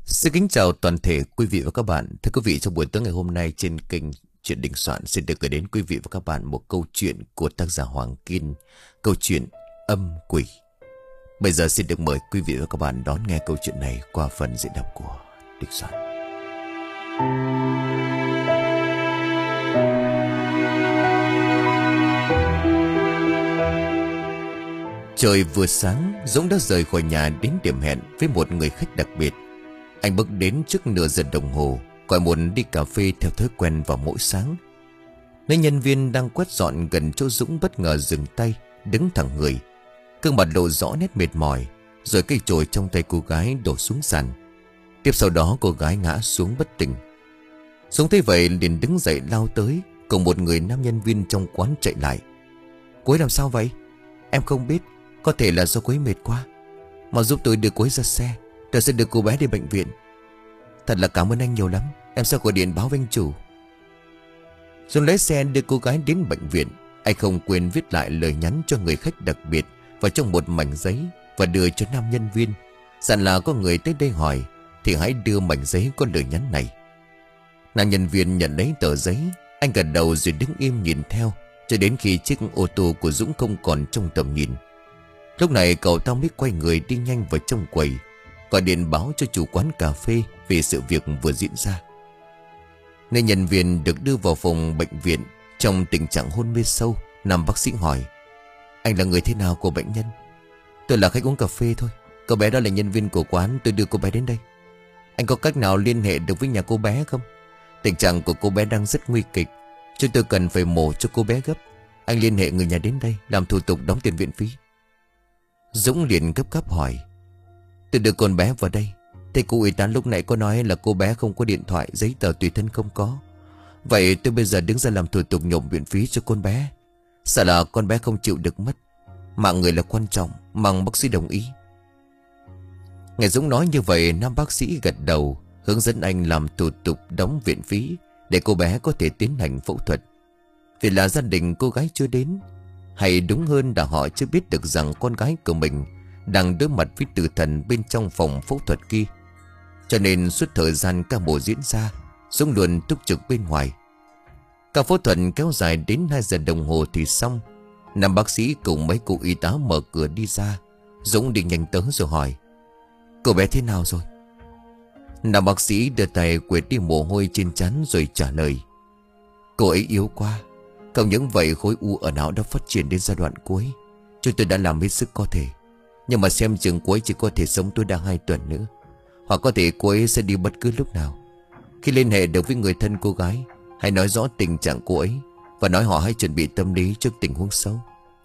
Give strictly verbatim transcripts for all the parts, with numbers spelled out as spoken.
Xin kính chào toàn thể quý vị và các bạn. Thưa quý vị, trong buổi tối ngày hôm nay trên kênh Chuyện Đình Soạn xin được gửi đến quý vị và các bạn một câu chuyện của tác giả Hoàng Kiên, câu chuyện Âm Quỷ. Bây giờ xin được mời quý vị và các bạn đón nghe câu chuyện này qua phần diễn đọc của Đình Soạn. Trời vừa sáng, Dũng đã rời khỏi nhà đến điểm hẹn với một người khách đặc biệt. Anh bước đến trước nửa giờ đồng hồ, gọi một đi cà phê theo thói quen vào mỗi sáng. Nơi nhân viên đang quét dọn gần chỗ Dũng bất ngờ dừng tay, đứng thẳng người, gương mặt lộ rõ nét mệt mỏi, rồi cây chổi trong tay cô gái đổ xuống sàn. Tiếp sau đó cô gái ngã xuống bất tỉnh. Dũng thấy vậy liền đứng dậy lao tới, cùng một người nam nhân viên trong quán chạy lại. "Cô ấy làm sao vậy?" "Em không biết, có thể là do cô ấy mệt quá. Mà giúp tôi đưa cô ấy ra xe, tôi sẽ đưa cô bé đi bệnh viện." "Thật là cảm ơn anh nhiều lắm, em sẽ gọi điện báo với anh chủ." Dũng lấy xe đưa cô gái đến bệnh viện. Anh không quên viết lại lời nhắn cho người khách đặc biệt vào trong một mảnh giấy và đưa cho nam nhân viên, dặn là có người tới đây hỏi thì hãy đưa mảnh giấy có lời nhắn này. Nam nhân viên nhận lấy tờ giấy, anh gật đầu rồi đứng im nhìn theo cho đến khi chiếc ô tô của Dũng không còn trong tầm nhìn. Lúc này cậu ta mới quay người đi nhanh vào trong quầy, gọi điện báo cho chủ quán cà phê về sự việc vừa diễn ra. Nên nhân viên được đưa vào phòng bệnh viện trong tình trạng hôn mê sâu. Nam bác sĩ hỏi: "Anh là người thế nào của bệnh nhân?" "Tôi là khách uống cà phê thôi. Cô bé đó là nhân viên của quán, tôi đưa cô bé đến đây." "Anh có cách nào liên hệ được với nhà cô bé không? Tình trạng của cô bé đang rất nguy kịch, chúng tôi cần phải mổ cho cô bé gấp. Anh liên hệ người nhà đến đây làm thủ tục đóng tiền viện phí." Dũng liền gấp gáp hỏi: "Tôi đưa con bé vào đây, thế cô y tá lúc nãy có nói là cô bé không có điện thoại, giấy tờ tùy thân không có. Vậy tôi bây giờ đứng ra làm thủ tục nhổm viện phí cho con bé. Sợ là con bé không chịu được mất. Mạng người là quan trọng, mong bác sĩ đồng ý." Nghe Dũng nói như vậy, nam bác sĩ gật đầu, hướng dẫn anh làm thủ tục đóng viện phí để cô bé có thể tiến hành phẫu thuật. Vì là gia đình cô gái chưa đến, hay đúng hơn là họ chưa biết được rằng con gái của mình đang đối mặt với tử thần bên trong phòng phẫu thuật kia. Cho nên suốt thời gian ca mổ diễn ra, Dũng luôn túc trực bên ngoài. Ca phẫu thuật kéo dài đến hai giờ đồng hồ thì xong. Nam bác sĩ cùng mấy cô y tá mở cửa đi ra. Dũng đi nhanh tới rồi hỏi: "Cô bé thế nào rồi?" Nam bác sĩ đưa tay quệt đi mồ hôi trên trán rồi trả lời: "Cô ấy yếu quá. Không những vậy, khối u ở não đã phát triển đến giai đoạn cuối. Chúng tôi đã làm hết sức có thể, nhưng mà xem chừng cô ấy chỉ có thể sống tối đa hai tuần nữa, hoặc có thể cô ấy sẽ đi bất cứ lúc nào. Khi liên hệ được với người thân cô gái, hãy nói rõ tình trạng cô ấy và nói họ hãy chuẩn bị tâm lý trước tình huống xấu."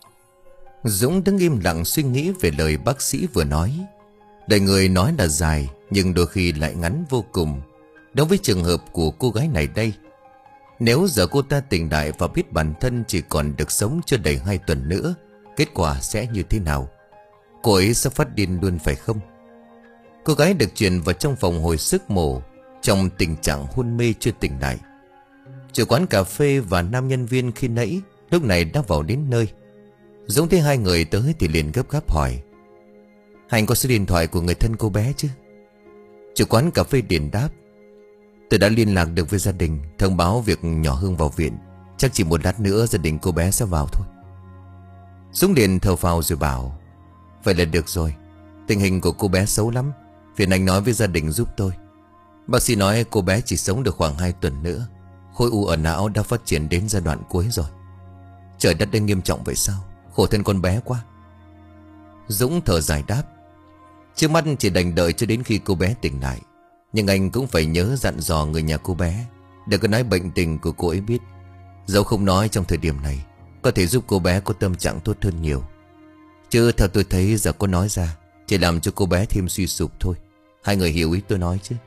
Dũng đứng im lặng suy nghĩ về lời bác sĩ vừa nói. Đời người nói là dài, nhưng đôi khi lại ngắn vô cùng. Đối với trường hợp của cô gái này đây, nếu giờ cô ta tỉnh lại và biết bản thân chỉ còn được sống chưa đầy hai tuần nữa, kết quả sẽ như thế nào? Cô ấy sẽ phát điên luôn phải không? Cô gái được chuyển vào trong phòng hồi sức mổ trong tình trạng hôn mê chưa tỉnh lại. Chủ quán cà phê và nam nhân viên khi nãy lúc này đã vào đến nơi. Dũng thấy hai người tới thì liền gấp gáp hỏi: "Anh có số điện thoại của người thân cô bé chứ?" Chủ quán cà phê liền đáp: "Tôi đã liên lạc được với gia đình, thông báo việc nhỏ Hương vào viện. Chắc chỉ một lát nữa gia đình cô bé sẽ vào thôi." Dũng liền thở phào rồi bảo: "Vậy là được rồi. Tình hình của cô bé xấu lắm, phiền anh nói với gia đình giúp tôi. Bác sĩ nói cô bé chỉ sống được khoảng hai tuần nữa. Khối u ở não đã phát triển đến giai đoạn cuối rồi." "Trời đất đang nghiêm trọng vậy sao? Khổ thân con bé quá." Dũng thở dài đáp: "Trước mắt chỉ đành đợi cho đến khi cô bé tỉnh lại. Nhưng anh cũng phải nhớ dặn dò người nhà cô bé, đừng có nói bệnh tình của cô ấy biết. Dẫu không nói trong thời điểm này, có thể giúp cô bé có tâm trạng tốt hơn nhiều. Chứ theo tôi thấy giờ có nói ra chỉ làm cho cô bé thêm suy sụp thôi. Hai người hiểu ý tôi nói chứ?"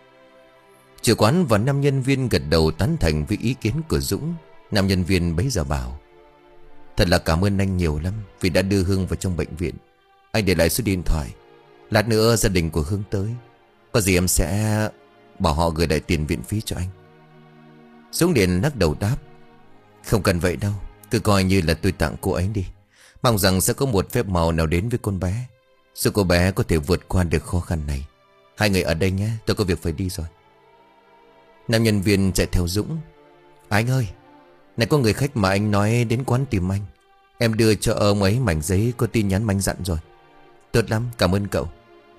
Chủ quán và nam nhân viên gật đầu tán thành với ý kiến của Dũng. Nam nhân viên bấy giờ bảo: "Thật là cảm ơn anh nhiều lắm vì đã đưa Hương vào trong bệnh viện. Anh để lại số điện thoại, lát nữa gia đình của Hương tới, có gì em sẽ bảo họ gửi lại tiền viện phí cho anh." Dũng liền lắc đầu đáp: "Không cần vậy đâu, cứ coi như là tôi tặng cô ấy đi. Mong rằng sẽ có một phép màu nào đến với con bé, giúp cô bé có thể vượt qua được khó khăn này. Hai người ở đây nhé, tôi có việc phải đi rồi. Nam nhân viên chạy theo Dũng. Anh ơi, này có người khách mà anh nói đến quán tìm anh. Em đưa cho ông ấy mảnh giấy có tin nhắn anh dặn rồi. Tốt lắm, cảm ơn cậu.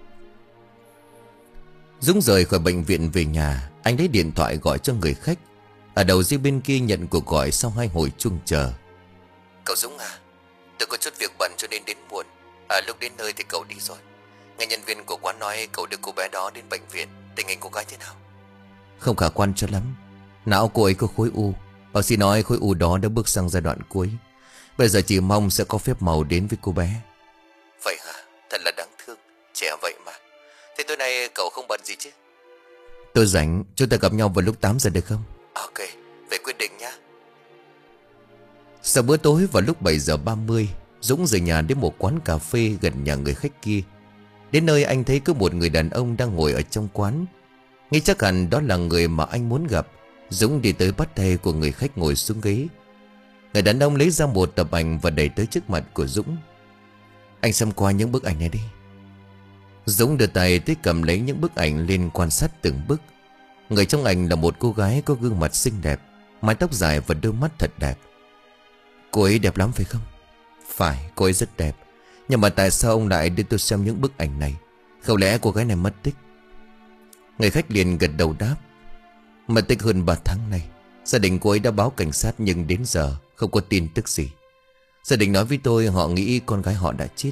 Dũng rời khỏi bệnh viện về nhà. Anh lấy điện thoại gọi cho người khách. Ở đầu dây bên kia nhận cuộc gọi sau hai hồi chuông chờ. Cậu Dũng à, tôi có chút việc bận cho nên đến muộn. À, lúc đến nơi thì cậu đi rồi. Nghe nhân viên của quán nói cậu đưa cô bé đó đến bệnh viện. Tình hình cô gái thế nào? Không khả quan cho lắm. Não cô ấy có khối u. Bác sĩ nói khối u đó đã bước sang giai đoạn cuối. Bây giờ chỉ mong sẽ có phép màu đến với cô bé. Vậy hả? Thật là đáng thương. Trẻ vậy mà. Thế tối nay cậu không bận gì chứ? Tôi rảnh, chúng ta gặp nhau vào lúc tám giờ được không? Ok, về quyết định nhé. Sau bữa tối vào lúc bảy giờ ba mươi, Dũng rời nhà đến một quán cà phê gần nhà người khách kia. Đến nơi anh thấy có một người đàn ông đang ngồi ở trong quán. Nghĩ chắc hẳn đó là người mà anh muốn gặp. Dũng đi tới bắt tay của người khách ngồi xuống ghế. Người đàn ông lấy ra một tập ảnh và đẩy tới trước mặt của Dũng. Anh xem qua những bức ảnh này đi. Dũng đưa tay tới cầm lấy những bức ảnh lên quan sát từng bức. Người trong ảnh là một cô gái có gương mặt xinh đẹp, mái tóc dài và đôi mắt thật đẹp. Cô ấy đẹp lắm phải không? Phải, cô ấy rất đẹp. Nhưng mà tại sao ông lại đưa tôi xem những bức ảnh này? Không lẽ cô gái này mất tích? Người khách liền gật đầu đáp. Mất tích hơn ba tháng nay. Gia đình cô ấy đã báo cảnh sát nhưng đến giờ không có tin tức gì. Gia đình nói với tôi họ nghĩ con gái họ đã chết.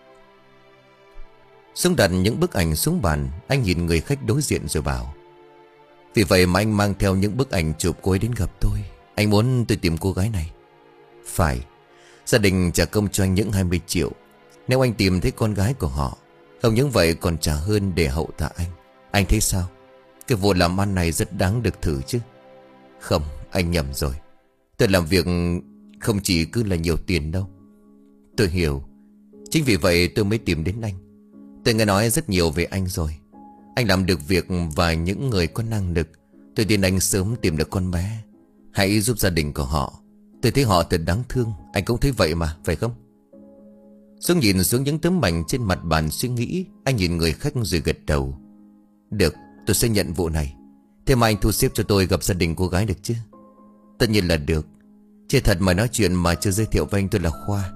Dũng đặt những bức ảnh xuống bàn. Anh nhìn người khách đối diện rồi bảo. Vì vậy mà anh mang theo những bức ảnh chụp cô ấy đến gặp tôi. Anh muốn tôi tìm cô gái này. Phải. Gia đình trả công cho anh những hai mươi triệu nếu anh tìm thấy con gái của họ. Không những vậy còn trả hơn để hậu tạ anh. Anh thấy sao? Cái vụ làm ăn này rất đáng được thử chứ. Không, anh nhầm rồi. Tôi làm việc không chỉ cứ là nhiều tiền đâu. Tôi hiểu. Chính vì vậy tôi mới tìm đến anh. Tôi nghe nói rất nhiều về anh rồi. Anh làm được việc và những người có năng lực. Tôi tin anh sớm tìm được con bé. Hãy giúp gia đình của họ. Tôi thấy họ thật đáng thương. Anh cũng thấy vậy mà, phải không? Dũng nhìn xuống những tấm ảnh trên mặt bàn suy nghĩ. Anh nhìn người khách rồi gật đầu. Được, tôi sẽ nhận vụ này. Thế mà anh thu xếp cho tôi gặp gia đình cô gái được chứ? Tất nhiên là được. Chứ thật mà nói chuyện mà chưa giới thiệu với anh tôi là Khoa.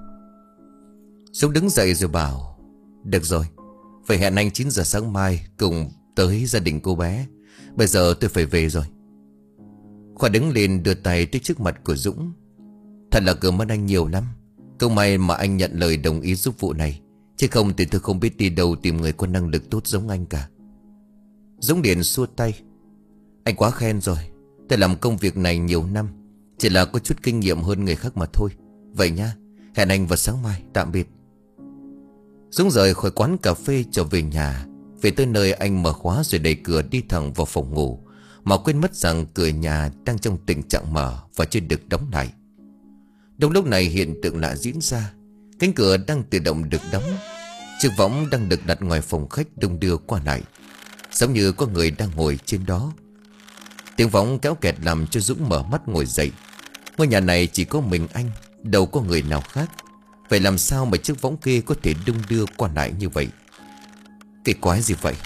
Dũng đứng dậy rồi bảo. Được rồi, vậy hẹn anh chín giờ sáng mai cùng tới gia đình cô bé. Bây giờ tôi phải về rồi. Khoa đứng lên đưa tay tới trước mặt của Dũng. Thật là cảm ơn anh nhiều lắm. Không may mà anh nhận lời đồng ý giúp vụ này. Chứ không thì tôi không biết đi đâu tìm người có năng lực tốt giống anh cả. Dũng điện xua tay. Anh quá khen rồi. Tôi làm công việc này nhiều năm. Chỉ là có chút kinh nghiệm hơn người khác mà thôi. Vậy nhá, hẹn anh vào sáng mai, tạm biệt. Dũng rời khỏi quán cà phê trở về nhà. Về tới nơi anh mở khóa rồi đẩy cửa đi thẳng vào phòng ngủ, mà quên mất rằng cửa nhà đang trong tình trạng mở và chưa được đóng lại. Đúng lúc này hiện tượng lạ diễn ra. Cánh cửa đang tự động được đóng. Chiếc võng đang được đặt ngoài phòng khách đung đưa qua lại, giống như có người đang ngồi trên đó. Tiếng võng kéo kẹt làm cho Dũng mở mắt ngồi dậy. Ngôi nhà này chỉ có mình anh, đâu có người nào khác. Vậy làm sao mà chiếc võng kia có thể đung đưa qua lại như vậy? Cái quái gì vậy?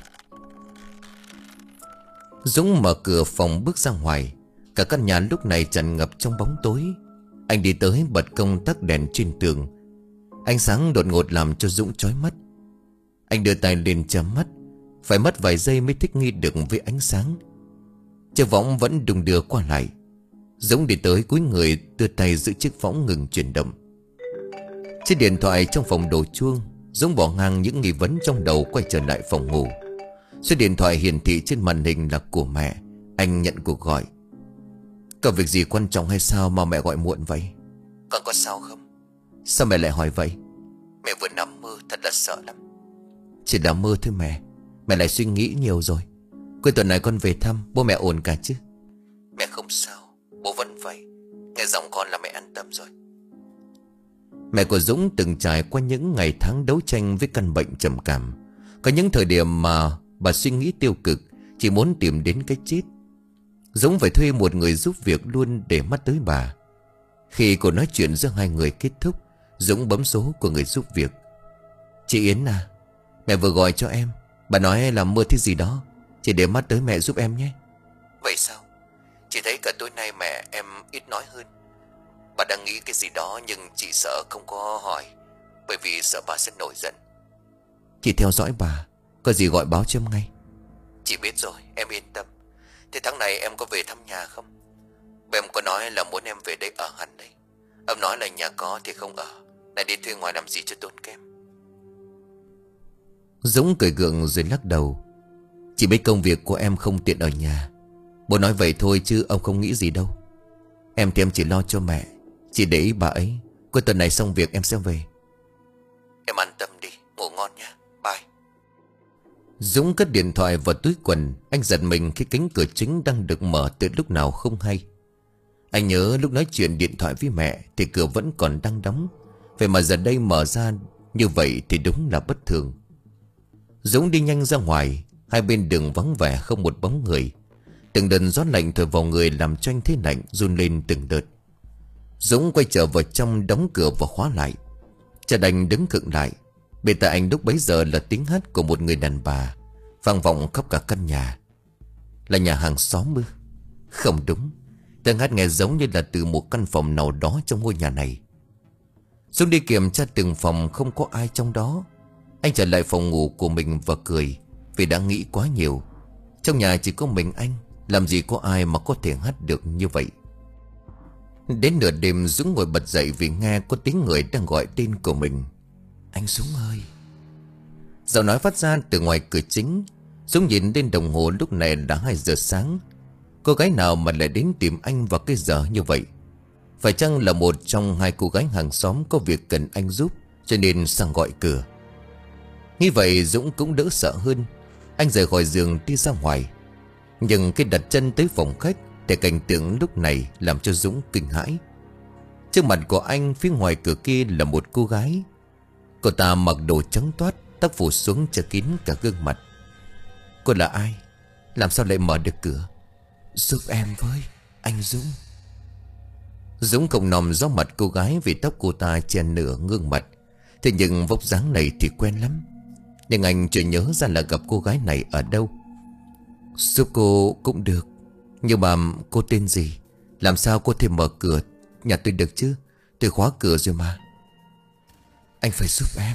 Dũng mở cửa phòng bước ra ngoài. Cả căn nhà lúc này tràn ngập trong bóng tối. Anh đi tới bật công tắc đèn trên tường. Ánh sáng đột ngột làm cho Dũng chói mắt. Anh đưa tay lên che mắt. Phải mất vài giây mới thích nghi được với ánh sáng. Chiếc võng vẫn đung đưa qua lại. Dũng đi tới cúi người đưa tay giữ chiếc võng ngừng chuyển động. Chiếc điện thoại trong phòng đổ chuông. Dũng bỏ ngang những nghi vấn trong đầu, quay trở lại phòng ngủ. Số điện thoại hiển thị trên màn hình là của mẹ. Anh nhận cuộc gọi. Có việc gì quan trọng hay sao mà mẹ gọi muộn vậy? Con có sao không? Sao mẹ lại hỏi vậy? Mẹ vừa nằm mơ thật là sợ lắm. Chỉ là mơ thôi mẹ. Mẹ lại suy nghĩ nhiều rồi. Cuối tuần này con về thăm, bố mẹ ổn cả chứ? Mẹ không sao, bố vẫn vậy. Nghe giọng con là mẹ an tâm rồi. Mẹ của Dũng từng trải qua những ngày tháng đấu tranh với căn bệnh trầm cảm. Có những thời điểm mà bà suy nghĩ tiêu cực, chỉ muốn tìm đến cái chết. Dũng phải thuê một người giúp việc luôn để mắt tới bà. Khi cuộc nói chuyện giữa hai người kết thúc, Dũng bấm số của người giúp việc. Chị Yến à, mẹ vừa gọi cho em. Bà nói là mưa thứ gì đó, chị để mắt tới mẹ giúp em nhé. Vậy sao? Chị thấy cả tối nay mẹ em ít nói hơn. Bà đang nghĩ cái gì đó nhưng chị sợ không có hỏi, bởi vì sợ bà sẽ nổi giận. Chị theo dõi bà, có gì gọi báo cho em ngay. Chị biết rồi, em yên tâm. Thế tháng này em có về thăm nhà không? Bà em có nói là muốn em về đây ở hẳn đấy. Ông nói là nhà có thì không ở, lại đi thuê ngoài làm gì cho tốn kém. Dũng cười gượng rồi lắc đầu. Chị biết công việc của em không tiện ở nhà. Bố nói vậy thôi chứ ông không nghĩ gì đâu. Em thì em chỉ lo cho mẹ, chị để ý bà ấy. Cuối tuần này xong việc em sẽ về. Em an tâm đi, ngủ ngon nhé, bye. Dũng cất điện thoại vào túi quần. Anh giật mình khi cánh cửa chính đang được mở từ lúc nào không hay. Anh nhớ lúc nói chuyện điện thoại với mẹ thì cửa vẫn còn đang đóng. Vậy mà giờ đây mở ra như vậy thì đúng là bất thường. Dũng đi nhanh ra ngoài. Hai bên đường vắng vẻ không một bóng người. Từng đợt gió lạnh thổi vào người làm cho anh thấy lạnh run lên từng đợt. Dũng quay trở vào trong, đóng cửa và khóa lại. Cha đành đứng khựng lại. Bên tai anh lúc bấy giờ là tiếng hát của một người đàn bà vang vọng khắp cả căn nhà. Là nhà hàng xóm ư? Không đúng, tiếng hát nghe giống như là từ một căn phòng nào đó trong ngôi nhà này. Dũng đi kiểm tra từng phòng, không có ai trong đó. Anh trở lại phòng ngủ của mình và cười, vì đã nghĩ quá nhiều. Trong nhà chỉ có mình anh, làm gì có ai mà có thể hát được như vậy. Đến nửa đêm Dũng ngồi bật dậy vì nghe có tiếng người đang gọi tên của mình. Anh Dũng ơi. Giọng nói phát ra từ ngoài cửa chính. Dũng nhìn lên đồng hồ, lúc này đã hai giờ sáng. Cô gái nào mà lại đến tìm anh vào cái giờ như vậy? Phải chăng là một trong hai cô gái hàng xóm có việc cần anh giúp, cho nên sang gọi cửa? Nghĩ vậy Dũng cũng đỡ sợ hơn. Anh rời khỏi giường đi ra ngoài. Nhưng khi đặt chân tới phòng khách thì cảnh tượng lúc này làm cho Dũng kinh hãi. Trước mặt của anh, phía ngoài cửa kia là một cô gái. Cô ta mặc đồ trắng toát, tóc phủ xuống che kín cả gương mặt. Cô là ai? Làm sao lại mở được cửa? Giúp em với, anh Dũng. Dũng không nòm rõ mặt cô gái vì tóc cô ta che nửa gương mặt. Thế nhưng vóc dáng này thì quen lắm. Nhưng anh chưa nhớ ra là gặp cô gái này ở đâu. Giúp cô cũng được, nhưng mà cô tên gì? Làm sao cô thể mở cửa nhà tôi được chứ? Tôi khóa cửa rồi mà. Anh phải giúp em.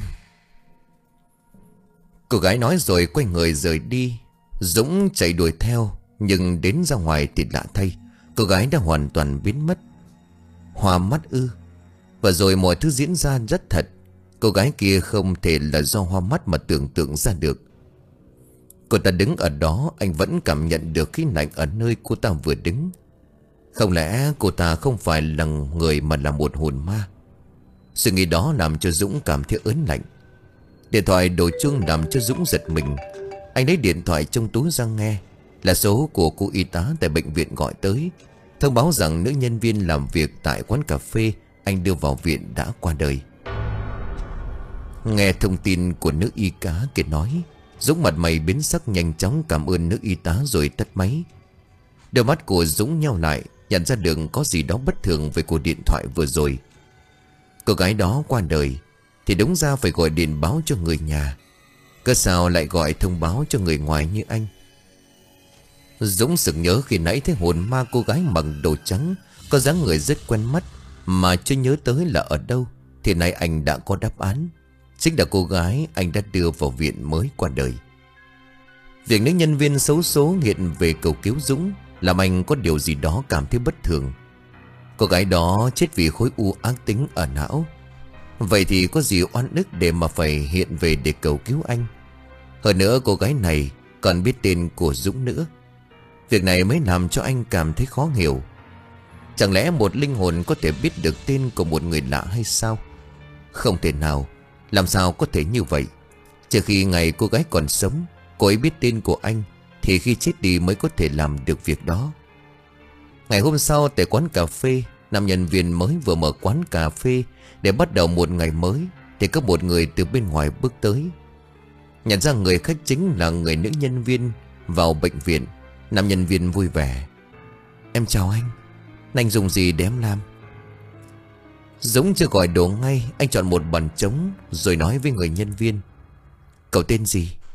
Cô gái nói rồi quay người rời đi. Dũng chạy đuổi theo, nhưng đến ra ngoài thì lạ thay, cô gái đã hoàn toàn biến mất. Hoa mắt ư? Và rồi mọi thứ diễn ra rất thật. Cô gái kia không thể là do hoa mắt mà tưởng tượng ra được. Cô ta đứng ở đó, anh vẫn cảm nhận được khí lạnh ở nơi cô ta vừa đứng. Không lẽ cô ta không phải là người mà là một hồn ma? Suy nghĩ đó làm cho Dũng cảm thấy ớn lạnh. Điện thoại đổ chuông làm cho Dũng giật mình. Anh lấy điện thoại trong túi ra nghe. Là số của cô y tá tại bệnh viện gọi tới, thông báo rằng nữ nhân viên làm việc tại quán cà phê anh đưa vào viện đã qua đời. Nghe thông tin của nữ y tá kia nói, Dũng mặt mày biến sắc, nhanh chóng cảm ơn nữ y tá rồi tắt máy. Đôi mắt của Dũng nheo lại, nhận ra được có gì đó bất thường về cuộc điện thoại vừa rồi. Cô gái đó qua đời thì đúng ra phải gọi điện báo cho người nhà. Cớ sao lại gọi thông báo cho người ngoài như anh? Dũng sực nhớ khi nãy thấy hồn ma cô gái mặc đồ trắng, có dáng người rất quen mắt, mà chưa nhớ tới là ở đâu. Thì nay anh đã có đáp án. Chính là cô gái anh đã đưa vào viện mới qua đời. Việc nữ nhân viên xấu số hiện về cầu cứu Dũng làm anh có điều gì đó cảm thấy bất thường. Cô gái đó chết vì khối u ác tính ở não. Vậy thì có gì oan ức để mà phải hiện về để cầu cứu anh? Hơn nữa cô gái này còn biết tên của Dũng nữa. Việc này mới làm cho anh cảm thấy khó hiểu. Chẳng lẽ một linh hồn có thể biết được tên của một người lạ hay sao? Không thể nào. Làm sao có thể như vậy? Trừ khi ngày cô gái còn sống, cô ấy biết tên của anh, thì khi chết đi mới có thể làm được việc đó. Ngày hôm sau tại quán cà phê, nam nhân viên mới vừa mở quán cà phê để bắt đầu một ngày mới, thì có một người từ bên ngoài bước tới. Nhận ra người khách chính là người nữ nhân viên vào bệnh viện, nam nhân viên vui vẻ: Em chào anh, anh dùng gì để em làm? Dũng chưa gọi đồ ngay, anh chọn một bàn trống rồi nói với người nhân viên: Cậu tên gì?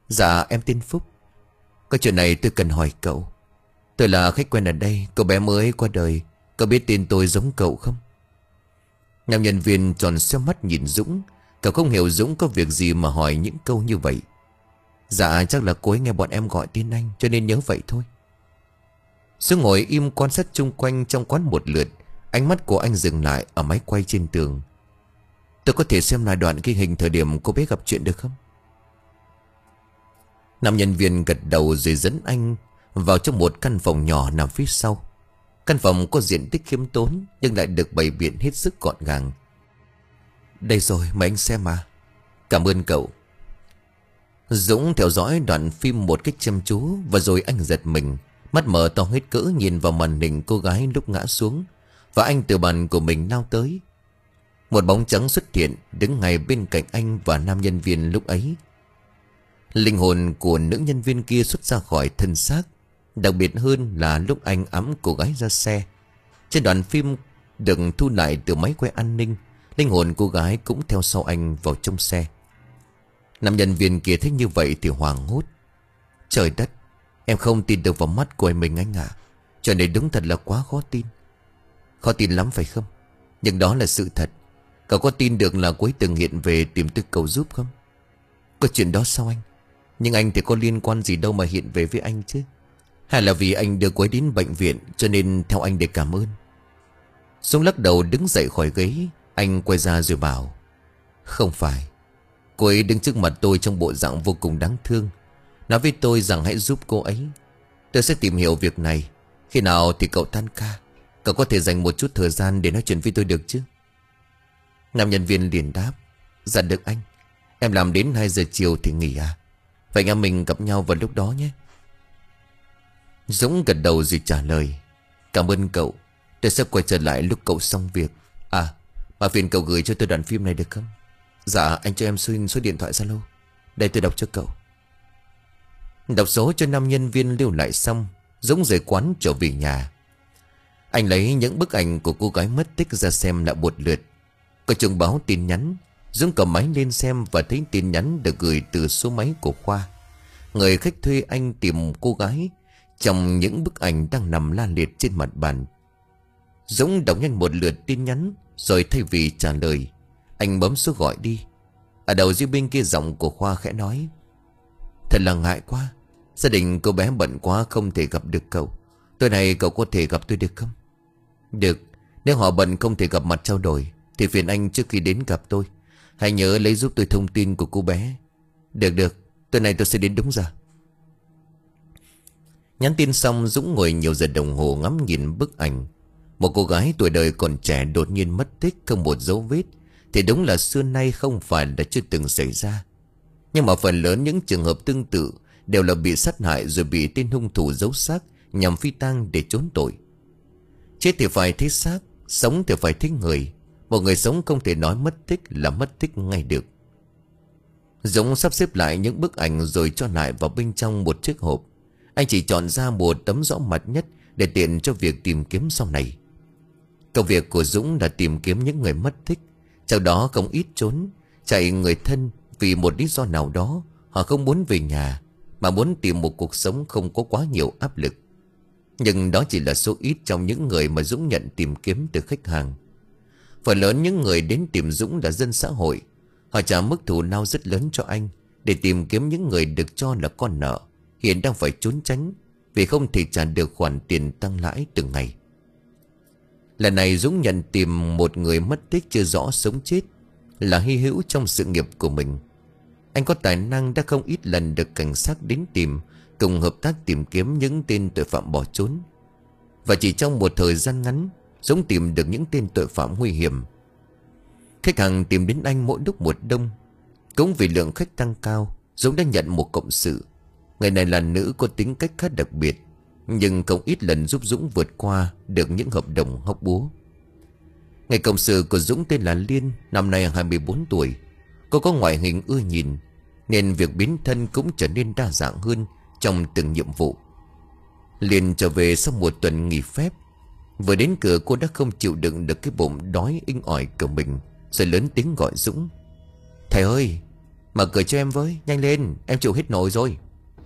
Dạ em tên Phúc. Có chuyện này tôi cần hỏi cậu. Tôi là khách quen ở đây. Cậu bé mới qua đời. Cậu biết tên tôi giống cậu không? Nam nhân viên tròn xoe mắt nhìn Dũng. Cậu không hiểu Dũng có việc gì mà hỏi những câu như vậy. Dạ chắc là cô ấy nghe bọn em gọi tên anh cho nên nhớ vậy thôi. Dũng ngồi im quan sát chung quanh trong quán một lượt. Ánh mắt của anh dừng lại ở máy quay trên tường. Tôi có thể xem lại đoạn ghi hình thời điểm cô bé gặp chuyện được không? Nam nhân viên gật đầu rồi dẫn anh vào trong một căn phòng nhỏ nằm phía sau. Căn phòng có diện tích khiêm tốn nhưng lại được bày biện hết sức gọn gàng. Đây rồi, mời anh xem mà. Cảm ơn cậu. Dũng theo dõi đoạn phim một cách chăm chú và rồi anh giật mình. Mắt mở to hết cỡ nhìn vào màn hình cô gái lúc ngã xuống. Và anh từ bàn của mình lao tới. Một bóng trắng xuất hiện đứng ngay bên cạnh anh và nam nhân viên lúc ấy. Linh hồn của nữ nhân viên kia xuất ra khỏi thân xác. Đặc biệt hơn là lúc anh ẵm cô gái ra xe. Trên đoạn phim được thu lại từ máy quay an ninh, linh hồn cô gái cũng theo sau anh vào trong xe. Nam nhân viên kia thấy như vậy thì hoảng hốt. Trời đất, em không tin được vào mắt của mình anh ạ. Chuyện này đúng thật là quá khó tin. Khó tin lắm phải không? Nhưng đó là sự thật. Cậu có tin được là cô ấy từng hiện về tìm tôi cầu giúp không? Có chuyện đó sao anh? Nhưng anh thì có liên quan gì đâu mà hiện về với anh chứ? Hay là vì anh đưa cô ấy đến bệnh viện cho nên theo anh để cảm ơn? Dũng lắc đầu đứng dậy khỏi ghế. Anh quay ra rồi bảo: Không phải. Cô ấy đứng trước mặt tôi trong bộ dạng vô cùng đáng thương, nói với tôi rằng hãy giúp cô ấy. Tôi sẽ tìm hiểu việc này. Khi nào thì cậu tan ca, cậu có thể dành một chút thời gian để nói chuyện với tôi được chứ? Nam nhân viên liền đáp: Dạ được anh. Em làm đến hai giờ chiều thì nghỉ à? Vậy anh em mình gặp nhau vào lúc đó nhé. Dũng gật đầu rồi trả lời: Cảm ơn cậu. Tôi sẽ quay trở lại lúc cậu xong việc. À, mà phiền cậu gửi cho tôi đoạn phim này được không? Dạ, anh cho em xin số điện thoại Zalo. Đây tôi đọc cho cậu. Đọc số cho năm nhân viên lưu lại xong, Dũng rời quán trở về nhà. Anh lấy những bức ảnh của cô gái mất tích ra xem lại một lượt. Có chuông báo tin nhắn. Dũng cầm máy lên xem và thấy tin nhắn được gửi từ số máy của Khoa, người khách thuê anh tìm cô gái trong những bức ảnh đang nằm la liệt trên mặt bàn. Dũng đọc nhanh một lượt tin nhắn, rồi thay vì trả lời, anh bấm số gọi đi. Ở đầu dưới bên kia giọng của Khoa khẽ nói: Thật là ngại quá. Gia đình cô bé bận quá không thể gặp được cậu. Tối nay cậu có thể gặp tôi được không? Được. Nếu họ bận không thể gặp mặt trao đổi thì phiền anh trước khi đến gặp tôi hãy nhớ lấy giúp tôi thông tin của cô bé. Được được. Tối nay tôi sẽ đến đúng giờ. Nhắn tin xong, Dũng ngồi nhiều giờ đồng hồ ngắm nhìn bức ảnh. Một cô gái tuổi đời còn trẻ đột nhiên mất tích không một dấu vết thì đúng là xưa nay không phải là chưa từng xảy ra. Nhưng mà phần lớn những trường hợp tương tự đều là bị sát hại rồi bị tên hung thủ giấu xác nhằm phi tang để trốn tội. Chết thì phải thấy xác, sống thì phải thấy người. Một người sống không thể nói mất tích là mất tích ngay được. Dũng sắp xếp lại những bức ảnh rồi cho lại vào bên trong một chiếc hộp. Anh chỉ chọn ra một tấm rõ mặt nhất để tiện cho việc tìm kiếm sau này. Công việc của Dũng là tìm kiếm những người mất tích, sau đó không ít trốn, chạy người thân vì một lý do nào đó. Họ không muốn về nhà mà muốn tìm một cuộc sống không có quá nhiều áp lực. Nhưng đó chỉ là số ít trong những người mà Dũng nhận tìm kiếm từ khách hàng. Phần lớn những người đến tìm Dũng là dân xã hội. Họ trả mức thù lao rất lớn cho anh để tìm kiếm những người được cho là con nợ, hiện đang phải trốn tránh vì không thể trả được khoản tiền tăng lãi từng ngày. Lần này Dũng nhận tìm một người mất tích chưa rõ sống chết là hy hữu trong sự nghiệp của mình. Anh có tài năng đã không ít lần được cảnh sát đến tìm, cùng hợp tác tìm kiếm những tên tội phạm bỏ trốn. Và chỉ trong một thời gian ngắn, Dũng tìm được những tên tội phạm nguy hiểm. Khách hàng tìm đến anh mỗi lúc một đông. Cũng vì lượng khách tăng cao, Dũng đã nhận một cộng sự. Người này là nữ có tính cách khá đặc biệt, nhưng không ít lần giúp Dũng vượt qua được những hợp đồng hóc búa. Người cộng sự của Dũng tên là Liên, năm nay hai mươi bốn tuổi. Cô có ngoại hình ưa nhìn, nên việc biến thân cũng trở nên đa dạng hơn trong từng nhiệm vụ. Liên trở về sau một tuần nghỉ phép. Vừa đến cửa cô đã không chịu đựng được cái bụng đói inh ỏi của mình, rồi lớn tiếng gọi Dũng: Thầy ơi, Mở cửa cho em với, nhanh lên, em chịu hết nổi rồi.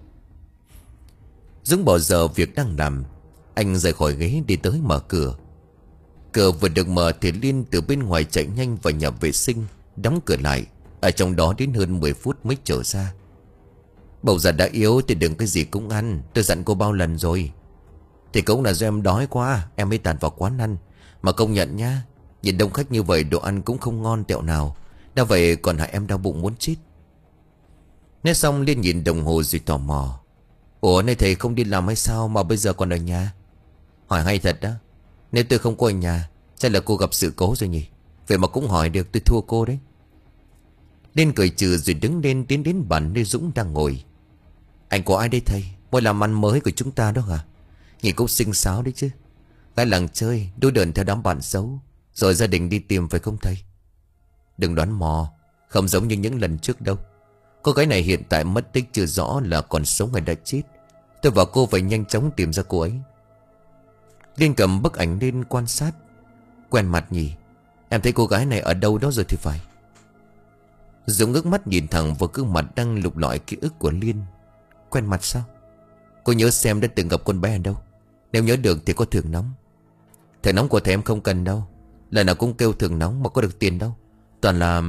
Dũng bỏ giờ việc đang làm. Anh rời khỏi ghế đi tới mở cửa. Cửa vừa được mở thì Liên từ bên ngoài chạy nhanh vào nhà vệ sinh, đóng cửa lại. Ở trong đó đến hơn mười phút mới trở ra. Bầu già đã yếu thì đừng cái gì cũng ăn. Tôi dặn cô bao lần rồi. Thì cũng là do em đói quá em mới tạt vào quán ăn. Mà công nhận nhá, nhìn đông khách như vậy đồ ăn cũng không ngon tẹo nào. Đã vậy còn hại em đau bụng muốn chết. Nói xong Liên nhìn đồng hồ rồi tò mò. Ủa nay thầy không đi làm hay sao mà bây giờ còn ở nhà? Hỏi hay thật đó. Nếu tôi không có ở nhà chắc là cô gặp sự cố rồi nhỉ. Vậy mà cũng hỏi được, tôi thua cô đấy. Liên cười trừ rồi đứng lên tiến đến bàn nơi Dũng đang ngồi. Anh có ai đây thầy? Mỗi làm ăn mới của chúng ta đó hả? Nhìn cũng xinh xáo đấy chứ. Gái làng chơi đua đờn theo đám bạn xấu, rồi gia đình đi tìm phải không thầy? Đừng đoán mò. Không giống như những lần trước đâu. Cô gái này hiện tại mất tích chưa rõ là còn sống hay đã chết. Tôi và cô phải nhanh chóng tìm ra cô ấy. Liên cầm bức ảnh lên quan sát. Quen mặt nhỉ? Em thấy cô gái này ở đâu đó rồi thì phải. Dũng ngước mắt nhìn thẳng vào gương mặt đang lục lọi ký ức của Liên. Quen mặt sao? Cô nhớ xem đã từng gặp con bé ở đâu. Nếu nhớ được thì có thưởng nóng. Thưởng nóng của thầy em không cần đâu. Lần nào cũng kêu thưởng nóng mà có được tiền đâu. Toàn là...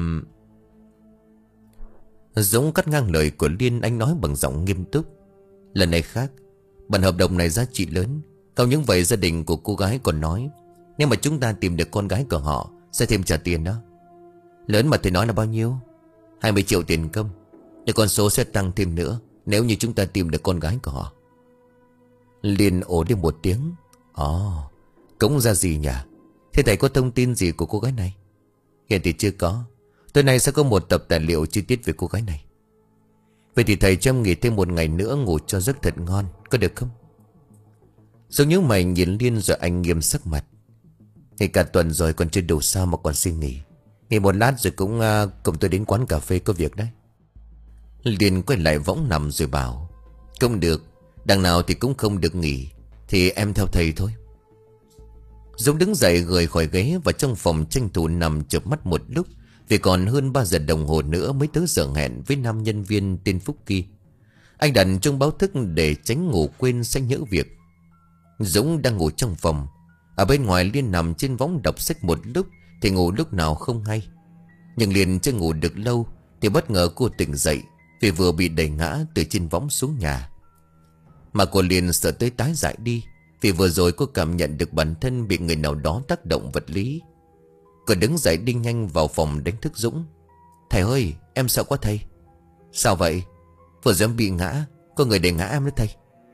Dũng cắt ngang lời của Liên. Anh nói bằng giọng nghiêm túc. Lần này khác. Bản hợp đồng này giá trị lớn. Không những vậy gia đình của cô gái còn nói nếu mà chúng ta tìm được con gái của họ sẽ thêm trả tiền đó. Lớn mà thầy nói là bao nhiêu? hai mươi triệu tiền công. Nhưng con số sẽ tăng thêm nữa nếu như chúng ta tìm được con gái của họ. Liên ồ đi một tiếng. Ồ, cũng ra gì nhỉ? Thế thầy có thông tin gì của cô gái này? Hiện thì chưa có. Tối nay sẽ có một tập tài liệu chi tiết về cô gái này. Vậy thì thầy cho em nghỉ thêm một ngày nữa ngủ cho giấc thật ngon, có được không? Dũng nhíu mày nhìn Liên rồi anh nghiêm sắc mặt. Nghỉ cả tuần rồi còn chưa đủ sao mà còn xin nghỉ. Nghỉ một lát rồi cũng uh, cùng tôi đến quán cà phê có việc đấy. Liên quay lại võng nằm rồi bảo. Không được, đằng nào thì cũng không được nghỉ. Thì em theo thầy thôi. Dũng đứng dậy rời khỏi ghế và trong phòng tranh thủ nằm chợp mắt một lúc. Vì còn hơn ba giờ đồng hồ nữa mới tới giờ hẹn với nam nhân viên tên Phúc kia. Anh đặt chuông báo thức để tránh ngủ quên sẽ nhỡ việc. Dũng đang ngủ trong phòng. Ở bên ngoài Liên nằm trên võng đọc sách một lúc thì ngủ lúc nào không hay. Nhưng Liên chưa ngủ được lâu thì bất ngờ cô tỉnh dậy vì vừa bị đẩy ngã từ trên võng xuống nhà. Mà cô Liên sợ tới tái dại đi vì vừa rồi cô cảm nhận được bản thân bị người nào đó tác động vật lý. Cô đứng dậy đi nhanh vào phòng đánh thức Dũng. Thầy ơi, em sợ quá thầy. Sao vậy? Vừa rồi em bị ngã, có người đẩy ngã em đó thầy.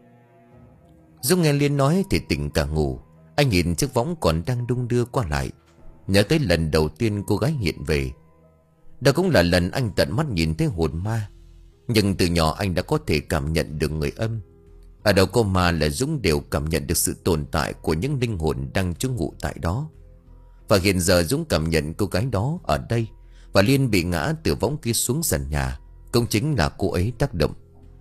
Dũng nghe Liên nói thì tỉnh cả ngủ. Anh nhìn chiếc võng còn đang đung đưa qua lại, nhớ tới lần đầu tiên cô gái hiện về. Đó cũng là lần anh tận mắt nhìn thấy hồn ma. Nhưng từ nhỏ anh đã có thể cảm nhận được người âm. Ở đầu cô ma là Dũng đều cảm nhận được sự tồn tại của những linh hồn đang trú ngụ tại đó. Và hiện giờ Dũng cảm nhận cô gái đó ở đây. Và Liên bị ngã từ võng kia xuống sàn nhà cũng chính là cô ấy tác động.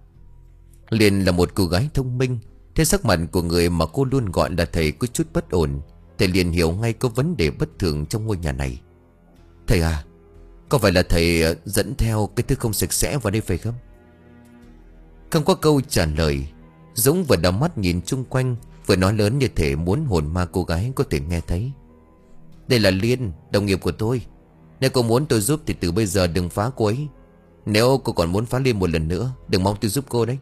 Liên là một cô gái thông minh. Thế sắc mặt của người mà cô luôn gọi là thầy có chút bất ổn. Thầy liền hiểu ngay có vấn đề bất thường trong ngôi nhà này. Thầy à, có phải là thầy dẫn theo cái thứ không sạch sẽ vào đây phải không? Không có câu trả lời. Dũng vừa đảo mắt nhìn chung quanh, vừa nói lớn như thể muốn hồn ma cô gái có thể nghe thấy. Đây là Liên, đồng nghiệp của tôi. Nếu cô muốn tôi giúp thì từ bây giờ đừng phá cô ấy. Nếu cô còn muốn phá Liên một lần nữa, đừng mong tôi giúp cô đấy.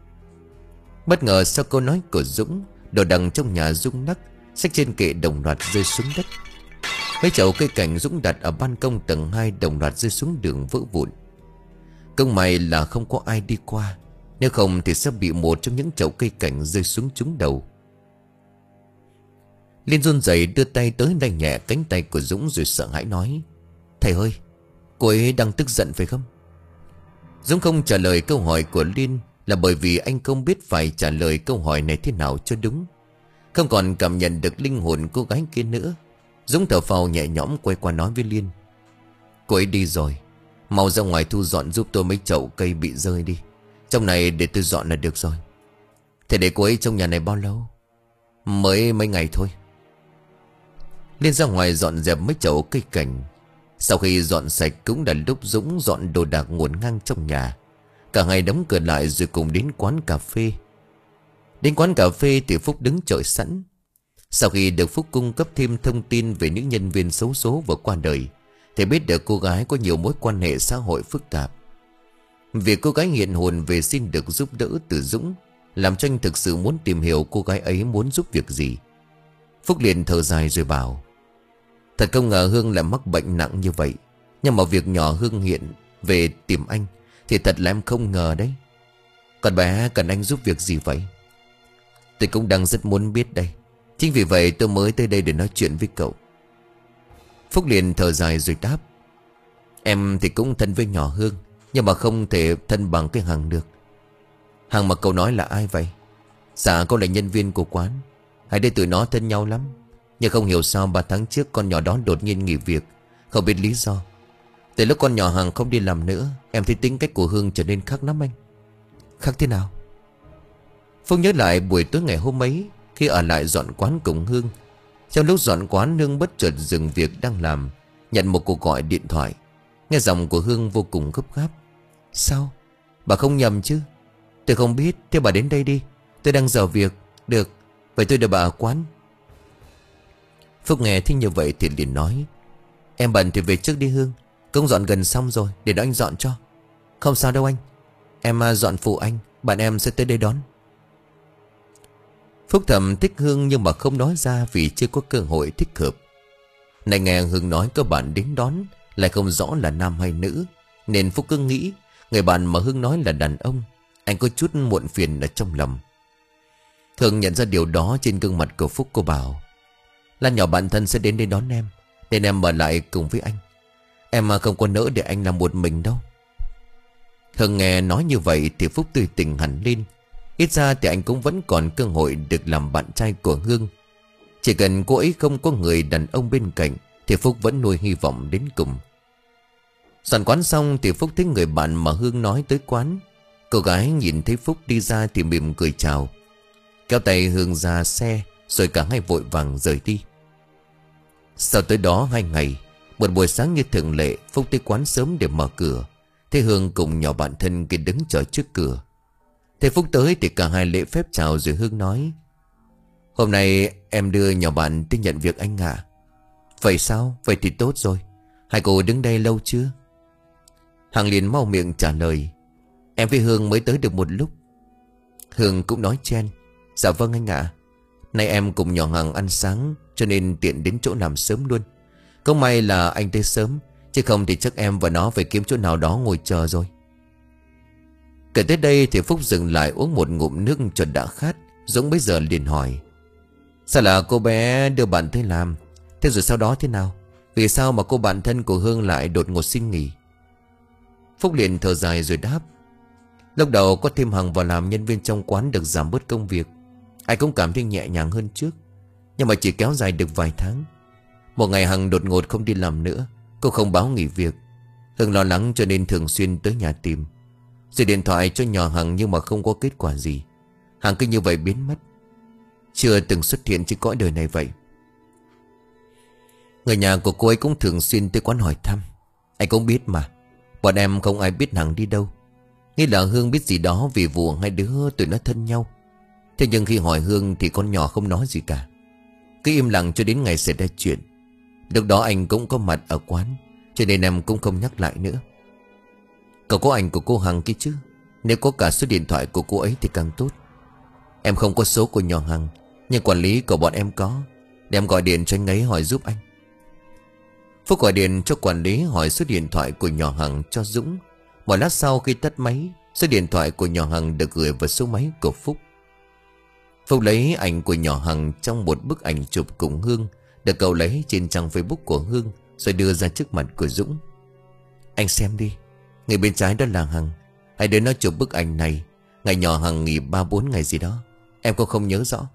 Bất ngờ sau câu nói của Dũng, đồ đằng trong nhà rung lắc, xách trên kệ đồng loạt rơi xuống đất. Mấy chậu cây cảnh Dũng đặt ở ban công tầng hai đồng loạt rơi xuống đường vỡ vụn. Công may là không có ai đi qua, nếu không thì sẽ bị một trong những chậu cây cảnh rơi xuống trúng đầu. Liên run rẩy đưa tay tới đẩy nhẹ cánh tay của Dũng rồi sợ hãi nói. Thầy ơi, cô ấy đang tức giận phải không? Dũng không trả lời câu hỏi của Liên là bởi vì anh không biết phải trả lời câu hỏi này thế nào cho đúng. Không còn cảm nhận được linh hồn cô gái kia nữa, Dũng thở phào nhẹ nhõm quay qua nói với Liên. Cô ấy đi rồi, mau ra ngoài thu dọn giúp tôi mấy chậu cây bị rơi đi. Trong này để tôi dọn là được rồi. Thế để cô ấy trong nhà này bao lâu? Mới mấy ngày thôi. Liên ra ngoài dọn dẹp mấy chậu cây cảnh. Sau khi dọn sạch cũng là lúc Dũng dọn đồ đạc ngổn ngang trong nhà. Cả hai đóng cửa lại rồi cùng đến quán cà phê. Đến quán cà phê thì Phúc đứng chờ sẵn. Sau khi được Phúc cung cấp thêm thông tin về những nhân viên xấu số vừa qua đời, thì biết được cô gái có nhiều mối quan hệ xã hội phức tạp. Việc cô gái hiện hồn về xin được giúp đỡ từ Dũng làm cho anh thực sự muốn tìm hiểu cô gái ấy muốn giúp việc gì. Phúc liền thở dài rồi bảo: thật không ngờ Hương lại mắc bệnh nặng như vậy. Nhưng mà việc nhỏ Hương hiện về tìm anh thì thật là em không ngờ đấy. Còn bé cần anh giúp việc gì vậy? Tôi cũng đang rất muốn biết đây. Chính vì vậy tôi mới tới đây để nói chuyện với cậu. Phúc liền thở dài rồi đáp: em thì cũng thân với nhỏ Hương, nhưng mà không thể thân bằng cái Hằng được. Hằng mà cậu nói là ai vậy? Dạ con là nhân viên của quán. Hai đứa tụi nó thân nhau lắm. Nhưng không hiểu sao ba tháng trước con nhỏ đó đột nhiên nghỉ việc, không biết lý do. Từ lúc con nhỏ Hằng không đi làm nữa, em thấy tính cách của Hương trở nên khác lắm anh. Khác thế nào? Phúc nhớ lại buổi tối ngày hôm ấy, khi ở lại dọn quán cùng Hương. Trong lúc dọn quán, Hương bất chợt dừng việc đang làm, nhận một cuộc gọi điện thoại. Nghe giọng của Hương vô cùng gấp gáp. Sao? Bà không nhầm chứ? Tôi không biết. Thế bà đến đây đi, tôi đang dở việc. Được, vậy tôi đợi bà ở quán. Phúc nghe thấy như vậy thì liền nói: em bận thì về trước đi Hương. Công dọn gần xong rồi, để đó anh dọn cho. Không sao đâu anh, em dọn phụ anh, bạn em sẽ tới đây đón. Phúc thầm thích Hương nhưng mà không nói ra vì chưa có cơ hội thích hợp. Này nghe Hương nói có bạn đến đón, lại không rõ là nam hay nữ, nên Phúc cứ nghĩ người bạn mà Hương nói là đàn ông. Anh có chút muộn phiền ở trong lòng. Hương nhận ra điều đó trên gương mặt của Phúc. Cô bảo: Lan nhỏ bạn thân sẽ đến đây đón em, nên em ở lại cùng với anh. Em mà không có nỡ để anh làm một mình đâu. Hương nghe nói như vậy thì Phúc tươi tỉnh hẳn lên. Ít ra thì anh cũng vẫn còn cơ hội được làm bạn trai của Hương. Chỉ cần cô ấy không có người đàn ông bên cạnh thì Phúc vẫn nuôi hy vọng đến cùng. Dọn quán xong thì Phúc thấy người bạn mà Hương nói tới quán. Cô gái nhìn thấy Phúc đi ra thì mỉm cười chào, kéo tay Hương ra xe, rồi cả hai vội vàng rời đi. Sau tới đó hai ngày, một buổi sáng như thường lệ, Phúc tới quán sớm để mở cửa. Thế Hương cùng nhỏ bạn thân kia đứng chờ trước cửa. Thế Phúc tới thì cả hai lễ phép chào rồi Hương nói: hôm nay em đưa nhỏ bạn tới nhận việc anh ạ. Vậy sao? Vậy thì tốt rồi. Hai cô đứng đây lâu chưa? Hằng liền mau miệng trả lời: em với Hương mới tới được một lúc. Hương cũng nói chen: dạ vâng anh ạ. Nay em cùng nhỏ Hằng ăn sáng, cho nên tiện đến chỗ làm sớm luôn. Có may là anh tới sớm, chứ không thì chắc em và nó phải kiếm chỗ nào đó ngồi chờ rồi. Kể tới đây thì Phúc dừng lại uống một ngụm nước cho đã khát. Dũng bấy giờ liền hỏi: sao là cô bé đưa bạn tới làm? Thế rồi sau đó thế nào? Vì sao mà cô bạn thân của Hương lại đột ngột xin nghỉ? Phúc liền thở dài rồi đáp: lúc đầu có thêm Hằng vào làm nhân viên trong quán được giảm bớt công việc, ai cũng cảm thấy nhẹ nhàng hơn trước. Nhưng mà chỉ kéo dài được vài tháng. Một ngày Hằng đột ngột không đi làm nữa, cô không báo nghỉ việc. Hương lo lắng cho nên thường xuyên tới nhà tìm, rồi điện thoại cho nhỏ Hằng nhưng mà không có kết quả gì. Hằng cứ như vậy biến mất, chưa từng xuất hiện trên cõi đời này vậy. Người nhà của cô ấy cũng thường xuyên tới quán hỏi thăm. Anh cũng biết mà, bọn em không ai biết Hằng đi đâu. Nghĩ là Hương biết gì đó vì vụ hai đứa tụi nó thân nhau. Thế nhưng khi hỏi Hương thì con nhỏ không nói gì cả, cứ im lặng cho đến ngày xảy ra chuyện. Lúc đó anh cũng có mặt ở quán, cho nên em cũng không nhắc lại nữa. Cậu có ảnh của cô Hằng kia chứ? Nếu có cả số điện thoại của cô ấy thì càng tốt. Em không có số của nhỏ Hằng, nhưng quản lý của bọn em có. Để em gọi điện cho anh ấy hỏi giúp anh. Phúc gọi điện cho quản lý hỏi số điện thoại của nhỏ Hằng cho Dũng. Một lát sau khi tắt máy, số điện thoại của nhỏ Hằng được gửi vào số máy của Phúc. Phúc lấy ảnh của nhỏ Hằng trong một bức ảnh chụp cùng Hương, được cậu lấy trên trang Facebook của Hương, rồi đưa ra trước mặt của Dũng. Anh xem đi, người bên trái đó là Hằng. Hãy đến nó chụp bức ảnh này ngày nhỏ Hằng nghỉ ba bốn ngày gì đó. Em cũng không nhớ rõ.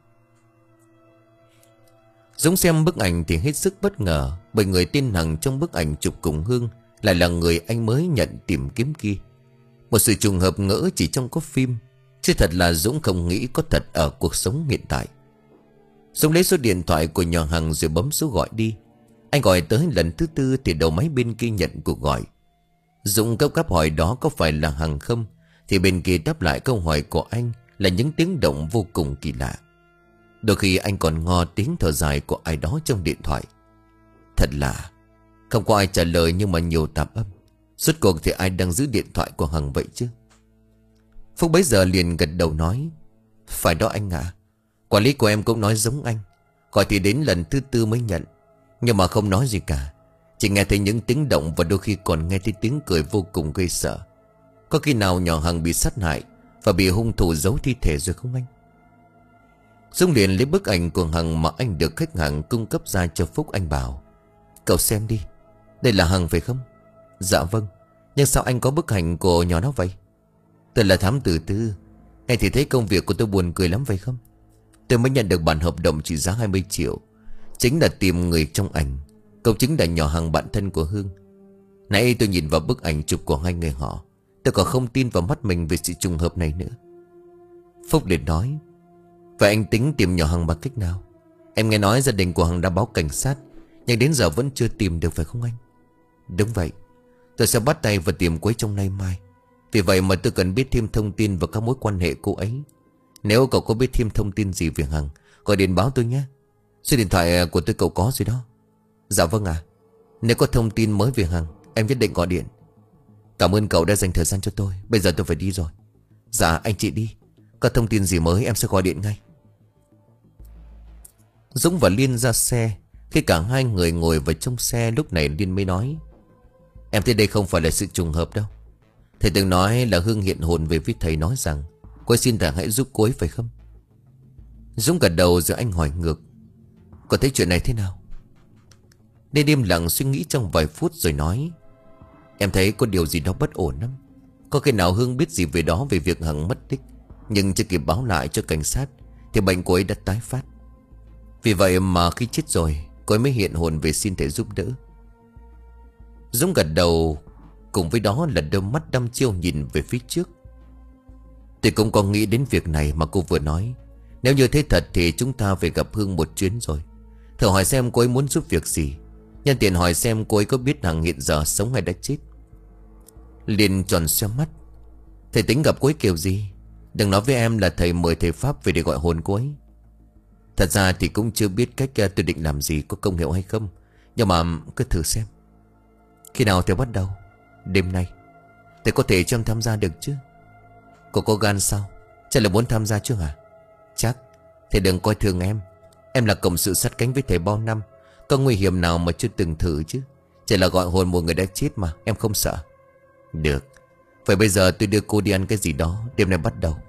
Dũng xem bức ảnh thì hết sức bất ngờ, bởi người tên Hằng trong bức ảnh chụp cùng Hương lại là người anh mới nhận tìm kiếm kia. Một sự trùng hợp ngỡ chỉ trong có phim, chứ thật là Dũng không nghĩ có thật ở cuộc sống hiện tại. Dũng lấy số điện thoại của nhỏ Hằng rồi bấm số gọi đi. Anh gọi tới lần thứ tư thì đầu máy bên kia nhận cuộc gọi. Dũng cấp gáp hỏi đó có phải là Hằng không, thì bên kia đáp lại câu hỏi của anh là những tiếng động vô cùng kỳ lạ. Đôi khi anh còn ngó tiếng thở dài của ai đó trong điện thoại. Thật lạ, không có ai trả lời nhưng mà nhiều tạp âm. Suốt cuộc thì ai đang giữ điện thoại của Hằng vậy chứ? Phúc bấy giờ liền gật đầu nói: Phải đó anh ạ. Quản lý của em cũng nói giống anh. Gọi thì đến lần thứ tư mới nhận, nhưng mà không nói gì cả. Chỉ nghe thấy những tiếng động và đôi khi còn nghe thấy tiếng cười vô cùng gây sợ. Có khi nào nhỏ Hằng bị sát hại và bị hung thủ giấu thi thể rồi không anh? Dũng liền lấy bức ảnh của Hằng mà anh được khách hàng cung cấp ra cho Phúc. Anh bảo: Cậu xem đi, đây là Hằng phải không? Dạ vâng. Nhưng sao anh có bức ảnh của nhỏ nó vậy? Tôi là thám tử tư. Nghe thì thấy công việc của tôi buồn cười lắm phải không? Tôi mới nhận được bản hợp đồng trị giá hai mươi triệu. Chính là tìm người trong ảnh. Cậu chính là nhỏ Hằng, bạn thân của Hương. Nãy tôi nhìn vào bức ảnh chụp của hai người họ, tôi còn không tin vào mắt mình về sự trùng hợp này nữa. Phúc liền nói: Vậy anh tính tìm nhỏ Hằng bằng cách nào? Em nghe nói gia đình của Hằng đã báo cảnh sát, nhưng đến giờ vẫn chưa tìm được phải không anh? Đúng vậy. Tôi sẽ bắt tay và tìm cô ấy trong nay mai. Vì vậy mà tôi cần biết thêm thông tin về các mối quan hệ cô ấy. Nếu cậu có biết thêm thông tin gì về Hằng, gọi điện báo tôi nhé. Số điện thoại của tôi cậu có rồi đó. Dạ vâng ạ. Nếu có thông tin mới về Hằng, em nhất định gọi điện. Cảm ơn cậu đã dành thời gian cho tôi. Bây giờ tôi phải đi rồi. Dạ anh chị đi. Có thông tin gì mới em sẽ gọi điện ngay. Dũng và Liên ra xe. Khi cả hai người ngồi vào trong xe, lúc này Liên mới nói: Em thấy đây không phải là sự trùng hợp đâu. Thầy từng nói là Hương hiện hồn về với thầy, nói rằng cô ấy xin thầy hãy giúp cô ấy phải không? Dũng gật đầu rồi anh hỏi ngược: Có thấy chuyện này thế nào? Nên im lặng suy nghĩ trong vài phút rồi nói: Em thấy có điều gì đó bất ổn lắm. Có khi nào Hương biết gì về đó, về việc Hằng mất tích, nhưng chưa kịp báo lại cho cảnh sát thì bệnh cô ấy đã tái phát. Vì vậy mà khi chết rồi, cô ấy mới hiện hồn về xin thầy giúp đỡ. Dũng gật đầu, cùng với đó là đôi mắt đăm chiêu nhìn về phía trước. Tôi cũng có nghĩ đến việc này mà cô vừa nói. Nếu như thế thật thì chúng ta phải gặp Hương một chuyến rồi. Thử hỏi xem cô ấy muốn giúp việc gì. Nhân tiện hỏi xem cô ấy có biết Hằng hiện giờ sống hay đã chết. Liền tròn xoe mắt: Thầy tính gặp cô ấy kiểu gì? Đừng nói với em là thầy mời thầy Pháp về để gọi hồn cô ấy. Thật ra thì cũng chưa biết cách tôi định làm gì có công hiệu hay không, nhưng mà cứ thử xem. Khi nào thầy bắt đầu? Đêm nay. Thầy có thể cho em tham gia được chứ? Cô có gan sao? Chắc là muốn tham gia chứ hả? Chắc. Thầy đừng coi thường em. Em là cộng sự sát cánh với thầy bao năm, có nguy hiểm nào mà chưa từng thử chứ? Chỉ là gọi hồn một người đã chết mà, em không sợ. Được. Vậy bây giờ tôi đưa cô đi ăn cái gì đó. Đêm nay bắt đầu.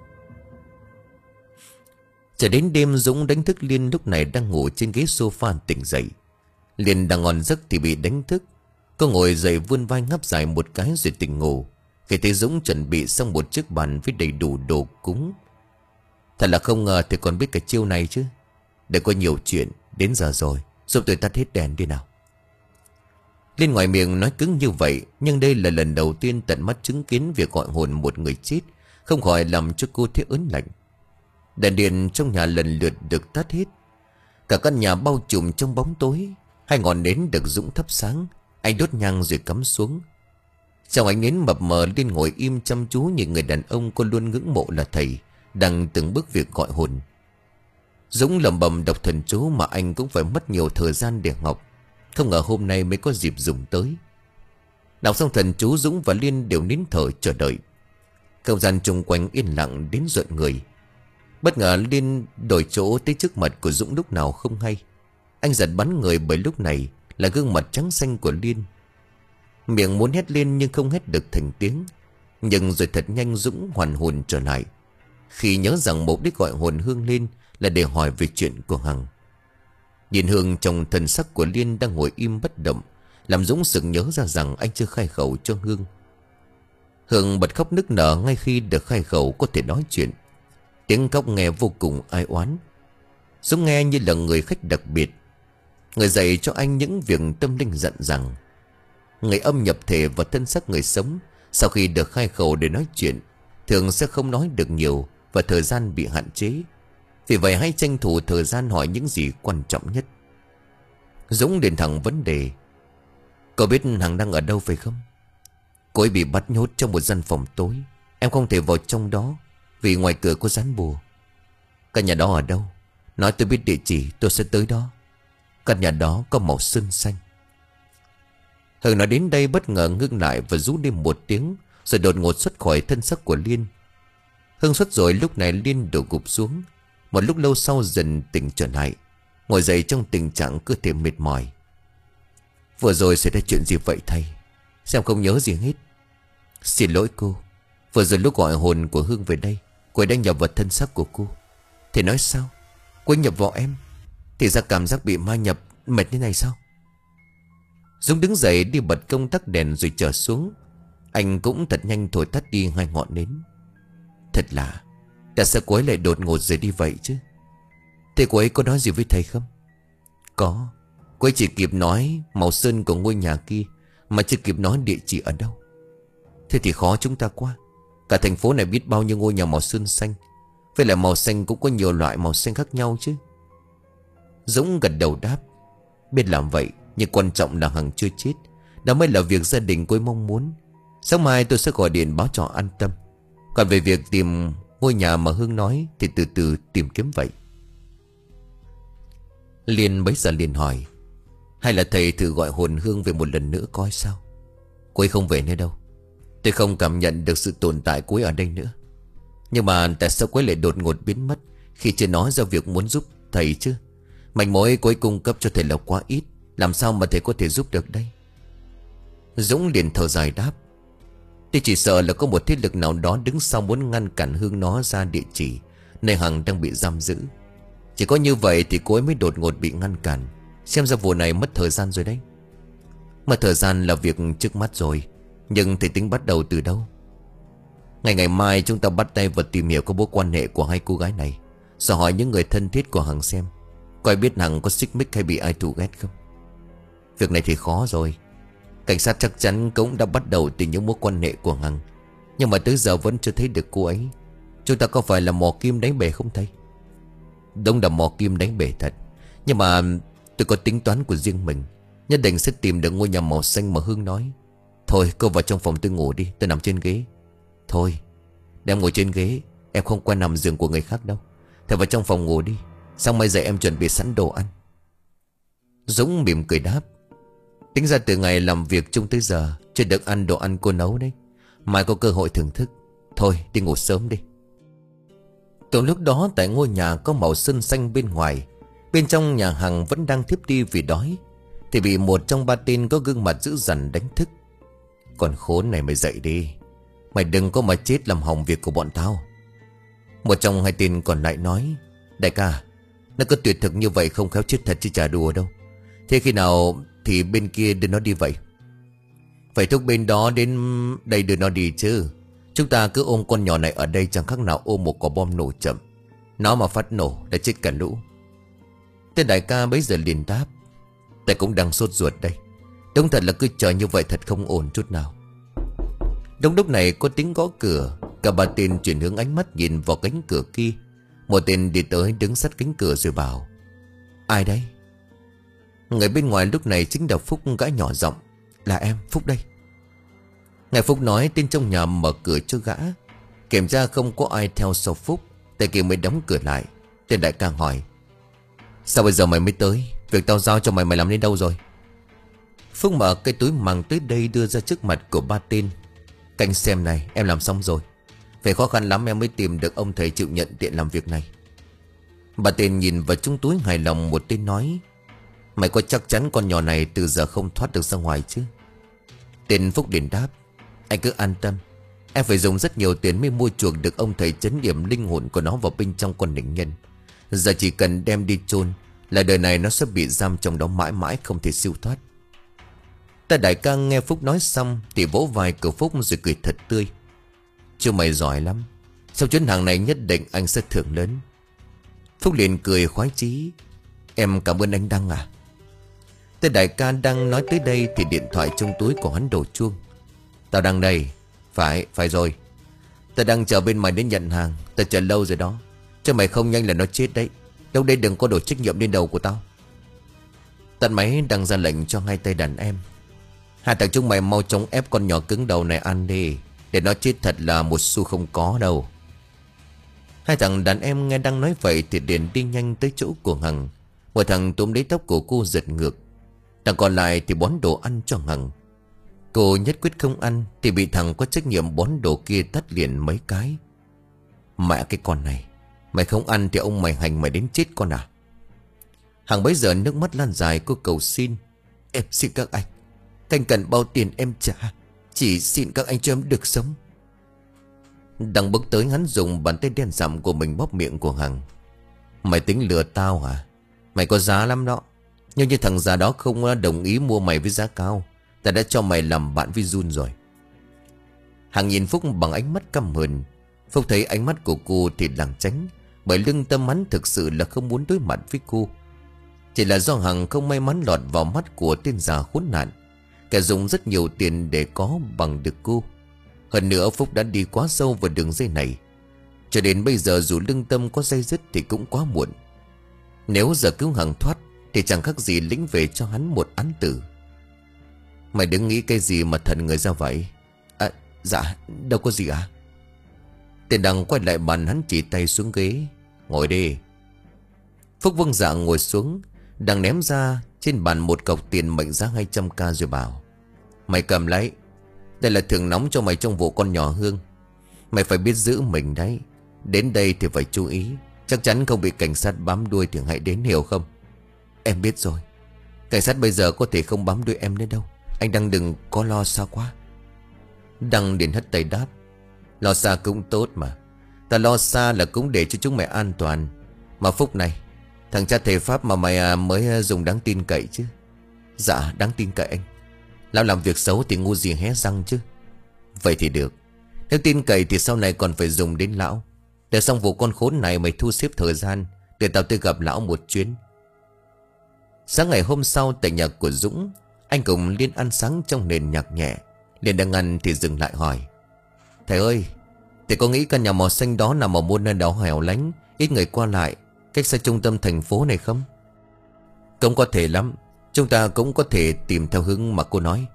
Trở đến đêm, Dũng đánh thức Liên lúc này đang ngủ trên ghế sofa tỉnh dậy. Liên đang ngon giấc thì bị đánh thức. Cô ngồi dậy vươn vai ngáp dài một cái rồi tỉnh ngủ. Khi thấy Dũng chuẩn bị xong một chiếc bàn với đầy đủ đồ cúng. Thật là không ngờ thì còn biết cái chiêu này chứ. Để có nhiều chuyện. Đến giờ rồi, giúp tôi tắt hết đèn đi nào. Liên ngoài miệng nói cứng như vậy, nhưng đây là lần đầu tiên tận mắt chứng kiến việc gọi hồn một người chết, không khỏi làm cho cô thấy ớn lạnh. Đèn điện trong nhà lần lượt được tắt hết. Cả căn nhà bao trùm trong bóng tối. Hai ngọn nến được Dũng thắp sáng. Anh đốt nhang rồi cắm xuống. Trong ánh nến mập mờ, Liên ngồi im chăm chú nhìn người đàn ông cô luôn ngưỡng mộ là thầy đang từng bước việc gọi hồn. Dũng lẩm bẩm đọc thần chú mà anh cũng phải mất nhiều thời gian để học. Không ngờ hôm nay mới có dịp dùng tới. Đọc xong thần chú, Dũng và Liên đều nín thở chờ đợi. Không gian chung quanh yên lặng đến rợn người. Bất ngờ Liên đổi chỗ tới trước mặt của Dũng lúc nào không hay. Anh giật bắn người bởi lúc này là gương mặt trắng xanh của Liên. Miệng muốn hét lên nhưng không hét được thành tiếng. Nhưng rồi thật nhanh Dũng hoàn hồn trở lại, khi nhớ rằng mục đích gọi hồn Hương lên là để hỏi về chuyện của Hằng. Nhìn Hương trong thần sắc của Liên đang ngồi im bất động, làm Dũng sực nhớ ra rằng anh chưa khai khẩu cho Hương. Hương bật khóc nức nở ngay khi được khai khẩu có thể nói chuyện. Tiếng khóc nghe vô cùng ai oán. Dũng nghe như là người khách đặc biệt, người dạy cho anh những việc tâm linh dặn rằng người âm nhập thể vào thân xác người sống, sau khi được khai khẩu để nói chuyện, thường sẽ không nói được nhiều và thời gian bị hạn chế. Vì vậy hãy tranh thủ thời gian hỏi những gì quan trọng nhất. Dũng liền thẳng vấn đề. Cậu biết Hằng đang ở đâu phải không? Cô ấy bị bắt nhốt trong một gian phòng tối. Em không thể vào trong đó vì ngoài cửa có dán bùa. Căn nhà đó ở đâu? Nói tôi biết địa chỉ tôi sẽ tới đó. Căn nhà đó có màu sơn xanh. Hưng nói đến đây bất ngờ ngưng lại và rú lên một tiếng, rồi đột ngột xuất khỏi thân xác của Liên. Hưng xuất rồi lúc này Liên đổ gục xuống. Một lúc lâu sau dần tỉnh trở lại, ngồi dậy trong tình trạng cơ thể mệt mỏi. Vừa rồi xảy ra chuyện gì vậy thầy? Xem không nhớ gì hết. Xin lỗi cô. Vừa rồi lúc gọi hồn của Hương về đây, cô ấy đã nhập vào thân xác của cô. Thì nói sao? Cô ấy nhập vào em. Thì ra cảm giác bị ma nhập mệt như này sao? Dũng đứng dậy đi bật công tắc đèn rồi trở xuống. Anh cũng thật nhanh thổi tắt đi hai ngọn nến. Thật lạ, tại sao cô ấy lại đột ngột rời đi vậy chứ? Thế cô ấy có nói gì với thầy không? Có. Cô ấy chỉ kịp nói màu sơn của ngôi nhà kia, mà chưa kịp nói địa chỉ ở đâu. Thế thì khó chúng ta quá. Cả thành phố này biết bao nhiêu ngôi nhà màu sơn xanh. Với lại màu xanh cũng có nhiều loại màu xanh khác nhau chứ. Dũng gật đầu đáp. Biết làm vậy, nhưng quan trọng là Hằng chưa chết. Đó mới là việc gia đình cô ấy mong muốn. Sáng mai tôi sẽ gọi điện báo cho an tâm. Còn về việc tìm ngôi nhà mà Hương nói thì từ từ tìm kiếm vậy. Liên bấy giờ liền hỏi. Hay là thầy thử gọi hồn Hương về một lần nữa coi sao? Cô ấy không về nữa đâu. Tôi không cảm nhận được sự tồn tại cô ấy ở đây nữa. Nhưng mà tại sao cô ấy lại đột ngột biến mất khi chưa nói ra việc muốn giúp thầy chứ? Manh mối cô ấy cung cấp cho thầy là quá ít. Làm sao mà thầy có thể giúp được đây? Dũng liền thở dài đáp. Tôi chỉ sợ là có một thế lực nào đó đứng sau muốn ngăn cản Hương nó ra địa chỉ nơi Hằng đang bị giam giữ. Chỉ có như vậy thì cô ấy mới đột ngột bị ngăn cản. Xem ra vụ này mất thời gian rồi đấy. Mất thời gian là việc trước mắt rồi, nhưng thầy tính bắt đầu từ đâu? Ngày ngày mai chúng ta bắt tay vào tìm hiểu các mối quan hệ của hai cô gái này, rồi hỏi những người thân thiết của Hằng xem coi biết Hằng có xích mích hay bị ai thù ghét không. Việc này thì khó rồi. Cảnh sát chắc chắn cũng đã bắt đầu tìm những mối quan hệ của Hằng, nhưng mà tới giờ vẫn chưa thấy được cô ấy. Chúng ta có phải là mò kim đánh bể không thầy? Đúng là mò kim đánh bể thật. Nhưng mà tôi có tính toán của riêng mình. Nhất định sẽ tìm được ngôi nhà màu xanh mà Hương nói. Thôi cô vào trong phòng tôi ngủ đi, tôi nằm trên ghế. Thôi để em ngồi trên ghế, em không quen nằm giường của người khác đâu. Thầy vào trong phòng ngủ đi, sáng mai dậy em chuẩn bị sẵn đồ ăn. Dũng mỉm cười đáp. Tính ra từ ngày làm việc chung tới giờ chưa được ăn đồ ăn cô nấu đấy. Mai có cơ hội thưởng thức. Thôi đi ngủ sớm đi. Từ lúc đó tại ngôi nhà có màu sơn xanh bên ngoài, bên trong nhà Hằng vẫn đang thiếp đi vì đói, thì bị một trong ba tên có gương mặt dữ dằn đánh thức. Còn khốn này mày dậy đi. Mày đừng có mà chết làm hỏng việc của bọn tao. Một trong hai tên còn lại nói. Đại ca, nó cứ tuyệt thực như vậy không khéo chết thật chứ chả đùa đâu. Thế khi nào thì bên kia đưa nó đi vậy? Phải thúc bên đó đến đây đưa nó đi chứ. Chúng ta cứ ôm con nhỏ này ở đây chẳng khác nào ôm một quả bom nổ chậm. Nó mà phát nổ đã chết cả lũ. Tên đại ca bấy giờ liền đáp. Ta cũng đang sốt ruột đây. Đúng thật là cứ chờ như vậy thật không ổn chút nào. Đúng lúc này có tiếng gõ cửa. Cả ba tên chuyển hướng ánh mắt nhìn vào cánh cửa kia. Một tên đi tới đứng sát cánh cửa rồi bảo. Ai đấy? Người bên ngoài lúc này chính là Phúc gã nhỏ giọng. Là em, Phúc đây. Ngài Phúc nói tên trong nhà mở cửa cho gã. Kiểm tra không có ai theo sau Phúc, tên kia mới đóng cửa lại. Tên đại ca hỏi. Sao bây giờ mày mới tới? Việc tao giao cho mày mày làm đến đâu rồi? Phúc mở cái túi màng tới đây đưa ra trước mặt của ba tên. Canh xem này, em làm xong rồi. Phải khó khăn lắm em mới tìm được ông thầy chịu nhận tiện làm việc này. Ba tên nhìn vào trong túi hài lòng. Một tên nói. Mày có chắc chắn con nhỏ này từ giờ không thoát được ra ngoài chứ? Tên Phúc liền đáp. Anh cứ an tâm. Em phải dùng rất nhiều tiền mới mua chuộc được ông thầy trấn điểm linh hồn của nó vào bên trong con nữ nhân. Giờ chỉ cần đem đi chôn là đời này nó sẽ bị giam trong đó mãi mãi không thể siêu thoát. Ta đại ca nghe Phúc nói xong thì vỗ vai của Phúc rồi cười thật tươi. Chứ mày giỏi lắm. Sau chuyến hàng này nhất định anh sẽ thưởng lớn. Phúc liền cười khoái chí. Em cảm ơn anh Đăng à. Ta đại ca đang nói tới đây thì điện thoại trong túi của hắn đổ chuông. Tao đang đây. Phải, phải rồi. Ta đang chờ bên mày đến nhận hàng. Ta chờ lâu rồi đó. Chứ mày không nhanh là nó chết đấy. Đâu đây đừng có đổ trách nhiệm lên đầu của tao. Tắt máy đang ra lệnh cho hai tay đàn em. Hai thằng chúng mày mau chóng ép con nhỏ cứng đầu này ăn đi, để nó chết thật là một xu không có đâu. Hai thằng đàn em nghe đang nói vậy thì liền đi nhanh tới chỗ của Hằng. Một thằng túm lấy tóc của cô giật ngược, thằng còn lại thì bón đồ ăn cho Hằng. Cô nhất quyết không ăn thì bị thằng có trách nhiệm bón đồ kia tát liền mấy cái. Mẹ cái con này, mày không ăn thì ông mày hành mày đến chết con à. Hằng bấy giờ nước mắt lan dài, cô cầu xin: Em xin các anh, Thành cần bao tiền em trả, chỉ xin các anh cho em được sống. Đằng bước tới, hắn dùng bàn tay đen sạm của mình bóp miệng của Hằng. Mày tính lừa tao hả? Mày có giá lắm đó, nhưng như thằng già đó không đồng ý mua mày với giá cao, ta đã cho mày làm bạn với Jun rồi. Hằng nhìn Phúc bằng ánh mắt căm hờn. Phúc thấy ánh mắt của cô thì lảng tránh, bởi lương tâm hắn thực sự là không muốn đối mặt với cô. Chỉ là do Hằng không may mắn lọt vào mắt của tên già khốn nạn, kẻ dùng rất nhiều tiền để có bằng được cô. Hơn nữa Phúc đã đi quá sâu vào đường dây này, cho đến bây giờ dù lương tâm có day dứt thì cũng quá muộn. Nếu giờ cứu Hằng thoát thì chẳng khác gì lĩnh về cho hắn một án tử. Mày đừng nghĩ cái gì mà thần người ra vậy. À dạ đâu có gì à. Tên Đằng quay lại bàn, hắn chỉ tay xuống ghế: Ngồi đi. Phúc vâng dạ ngồi xuống. Đằng ném ra trên bàn một cọc tiền mệnh giá hai trăm k rồi bảo: Mày cầm lấy, đây là thưởng nóng cho mày trong vụ con nhỏ Hương. Mày phải biết giữ mình đấy. Đến đây thì phải chú ý, chắc chắn không bị cảnh sát bám đuôi thì hãy đến, hiểu không? Em biết rồi. Cảnh sát bây giờ có thể không bám đuôi em nữa đâu. Anh Đăng đừng có lo xa quá. Đăng liền hất tay đáp: Lo xa cũng tốt mà. Ta lo xa là cũng để cho chúng mày an toàn. Mà Phúc này, thằng cha thầy Pháp mà mày mới dùng đáng tin cậy chứ? Dạ đáng tin cậy anh. Lão làm việc xấu thì ngu gì hé răng chứ. Vậy thì được. Nếu tin cậy thì sau này còn phải dùng đến lão. Để xong vụ con khốn này mày thu xếp thời gian để tao tới gặp lão một chuyến. Sáng ngày hôm sau tại nhà của Dũng, anh cùng Liên ăn sáng trong nền nhạc nhẹ. Liên đang ăn thì dừng lại hỏi: Thầy ơi, thầy có nghĩ căn nhà màu xanh đó nằm ở một nơi đó hẻo lánh, ít người qua lại, cách xa trung tâm thành phố này không? Cũng có thể lắm. Chúng ta cũng có thể tìm theo hướng mà cô nói.